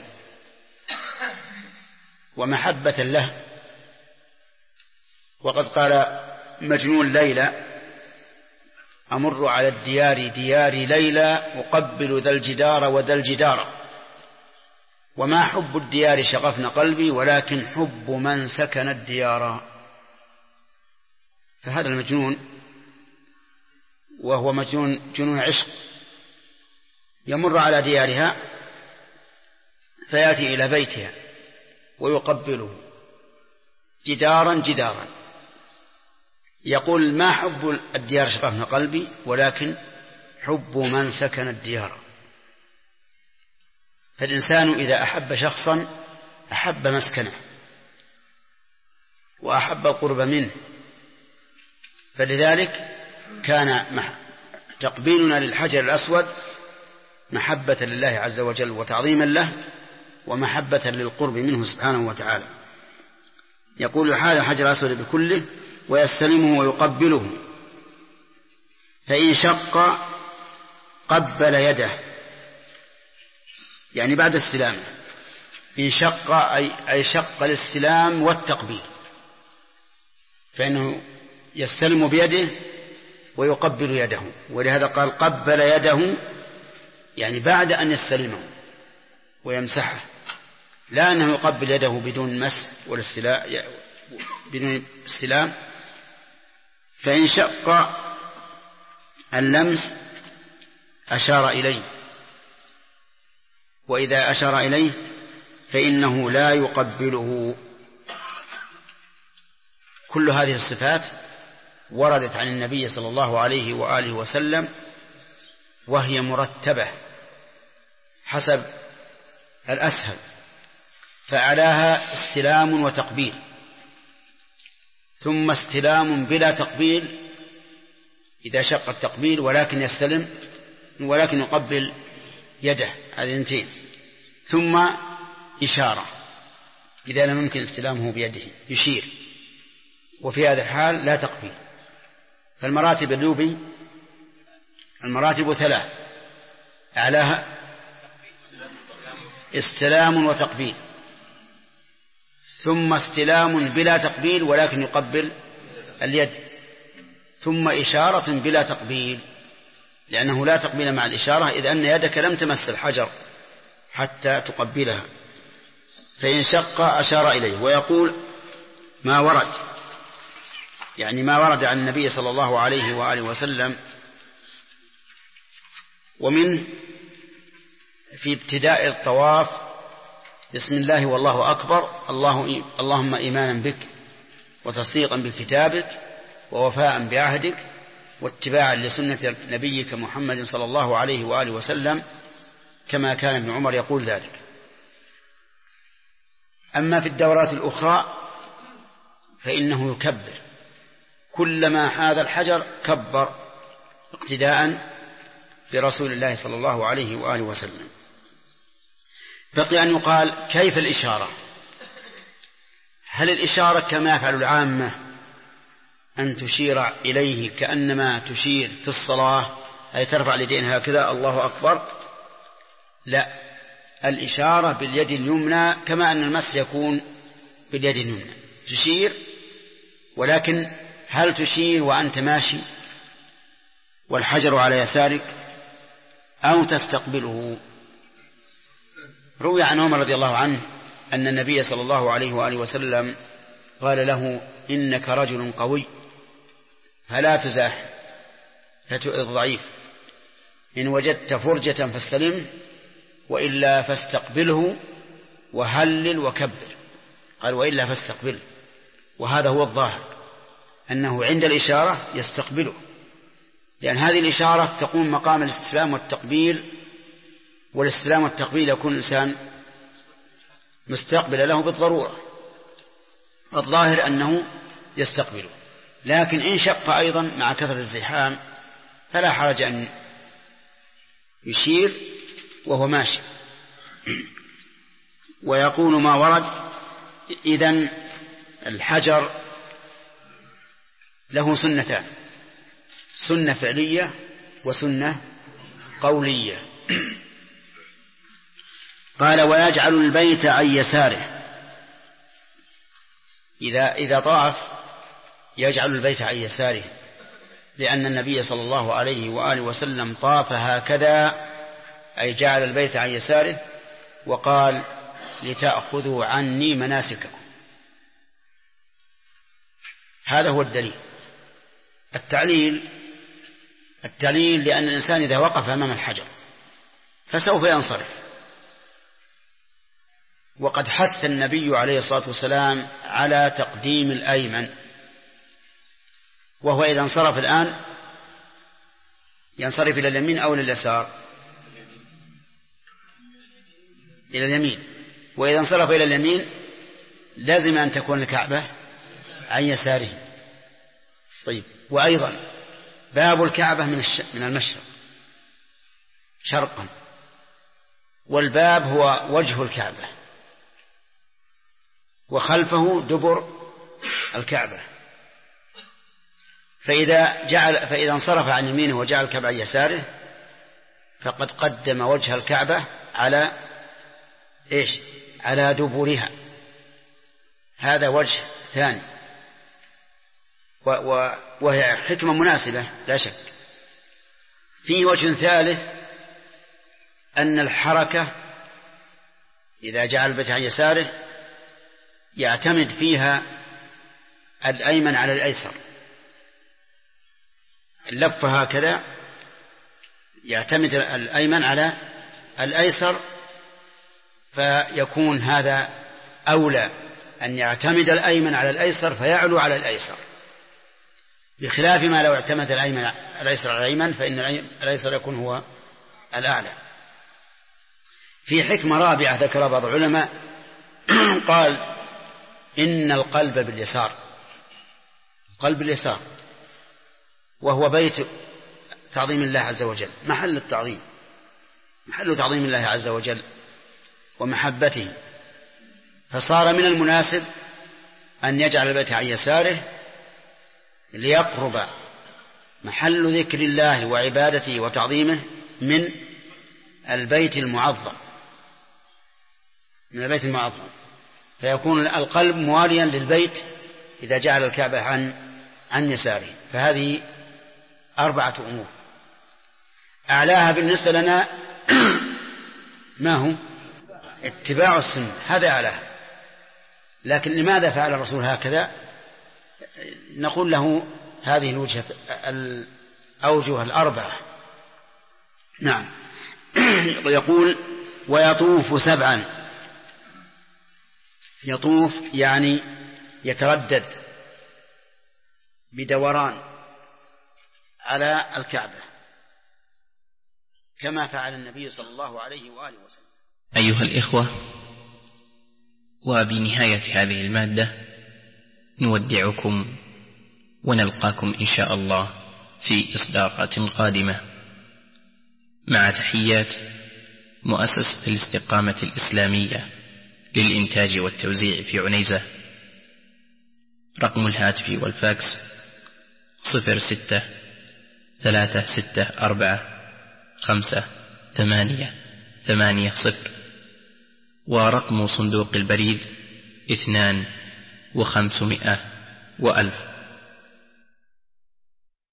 ومحبة له. وقد قال مجنون ليلى أمر على الديار ديار ليلى أقبل ذا الجدار وذا الجدار، وما حب الديار شغفن قلبي ولكن حب من سكن الديار. فهذا المجنون وهو جنون عشق يمر على ديارها فيأتي إلى بيتها ويقبله جدارا جدارا، يقول ما حب الديار شغفنا قلبي ولكن حب من سكن الديار. فالإنسان إذا أحب شخصا أحب مسكنه وأحب القرب منه، فلذلك كان تقبيلنا للحجر الأسود محبة لله عز وجل وتعظيما له ومحبة للقرب منه سبحانه وتعالى. يقول هذا الحجر الأسود بكله ويستلمه ويقبله، فإن شق قبل يده، يعني بعد استلامه. إن شق أي شق الاستلام والتقبيل، فإنه يستلم بيده ويقبل يده، ولهذا قال قبل يده، يعني بعد أن يستلمه ويمسحه، لا أنه يقبل يده بدون مسح بدون استلام. فإن شق اللمس أشار إليه، وإذا أشار إليه فإنه لا يقبله. كل هذه الصفات وردت عن النبي صلى الله عليه وآله وسلم، وهي مرتبة حسب الأسهل، فأعلاها استلام وتقبيل، ثم استلام بلا تقبيل إذا شق التقبيل ولكن يستلم ولكن يقبل يده، هذه اثنتين، ثم إشارة إذا لم يمكن استلامه بيده يشير، وفي هذا الحال لا تقبيل. فالمراتب اللوبي المراتب ثلاث، أعلاها استلام وتقبيل، ثم استلام بلا تقبيل ولكن يقبل اليد، ثم إشارة بلا تقبيل، لأنه لا تقبيل مع الإشارة إذ أن يدك لم تمس الحجر حتى تقبلها. فإن شق أشار إليه. ويقول ما ورد، يعني ما ورد عن النبي صلى الله عليه وآله وسلم، ومن في ابتداء الطواف بسم الله والله أكبر، اللهم إيمانا بك وتصديقا بكتابك ووفاء بعهدك واتباعا لسنة نبيك محمد صلى الله عليه وآله وسلم، كما كان ابن عمر يقول ذلك. أما في الدورات الأخرى فإنه يكبر، كلما حاذ الحجر كبر اقتداء برسول الله صلى الله عليه وآله وسلم. بقي أن يقال كيف الإشارة؟ هل الإشارة كما يفعل العامة أن تشير إليه كأنما تشير في الصلاة، أي ترفع اليدين هكذا الله أكبر؟ لا، الإشارة باليد اليمنى كما أن المس يكون باليد اليمنى، تشير، ولكن هل تشير وأنت ماشي والحجر على يسارك أو تستقبله؟ روي عن عمر رضي الله عنه أن النبي صلى الله عليه وآله وسلم قال له إنك رجل قوي فلا تزاح فتؤذ ضعيف، إن وجدت فرجة فاستلم وإلا فاستقبله وهلل وكبر. قال وإلا فاستقبله، وهذا هو الظاهر أنه عند الإشارة يستقبله، لأن هذه الإشارة تقوم مقام الاستسلام والتقبيل، والاستسلام والتقبيل يكون الإنسان مستقبل له بالضرورة، الظاهر أنه يستقبله. لكن إن شق أيضا مع كثرة الزحام فلا حرج أن يشير وهو ماشي. ويقول ما ورد إذن الحجر له سنتان، سنة فعلية وسنة قولية. قال ويجعل البيت عن يساره، إذا طاف يجعل البيت عن يساره، لأن النبي صلى الله عليه وآله وسلم طاف هكذا، أي جعل البيت عن يساره، وقال لتأخذوا عني مناسككم. هذا هو الدليل. التعليل لأن الإنسان إذا وقف أمام الحجر فسوف ينصرف، وقد حث النبي عليه الصلاة والسلام على تقديم الأيمن، وهو إذا انصرف الآن ينصرف إلى اليمين أو لليسار؟ إلى اليمين. وإذا انصرف إلى اليمين لازم أن تكون الكعبة عن يساره. طيب، وأيضا باب الكعبة من المشرق شرقا، والباب هو وجه الكعبة، وخلفه دبر الكعبة. فإذا انصرف عن يمينه وجعل الكعبة عن يساره فقد قدم وجه الكعبة على إيش؟ على دبرها. هذا وجه ثاني، وهي حكمة مناسبة لا شك. في وجه ثالث أن الحركة إذا جعل البيت عن يساره يعتمد فيها الأيمن على الأيسر، اللفة هكذا يعتمد الأيمن على الأيسر، فيكون هذا أولى أن يعتمد الأيمن على الأيسر فيعلو على الأيسر، بخلاف ما لو اعتمد الأيسر على الأيمن فإن الأيسر يكون هو الأعلى. في حكمة رابعة ذكر بعض العلماء قال إن القلب باليسار، قلب اليسار وهو بيت تعظيم الله عز وجل، محل التعظيم، محل تعظيم الله عز وجل ومحبته، فصار من المناسب أن يجعل البيت عن يساره ليقرب محل ذكر الله وعبادته وتعظيمه من البيت المعظم، من البيت المعظم، فيكون القلب مواليا للبيت إذا جعل الكعبة عن يساره. فهذه 4 أمور. أعلاها بالنسبة لنا ما هو؟ اتباع السنة، هذا أعلاها. لكن لماذا فعل الرسول هكذا؟ نقول له هذه الأوجه 4. نعم. يقول ويطوف 7. يطوف يعني يتردد بدوران على الكعبة كما فعل النبي صلى الله عليه وآله وسلم. أيها الإخوة، وبنهاية هذه المادة نودعكم ونلقاكم إن شاء الله في إصدارات قادمة، مع تحيات مؤسسة الاستقامة الإسلامية للإنتاج والتوزيع في عنيزة. رقم الهاتف والفاكس 06-364-5-8-8-0، ورقم صندوق البريد 2 و500 و1000.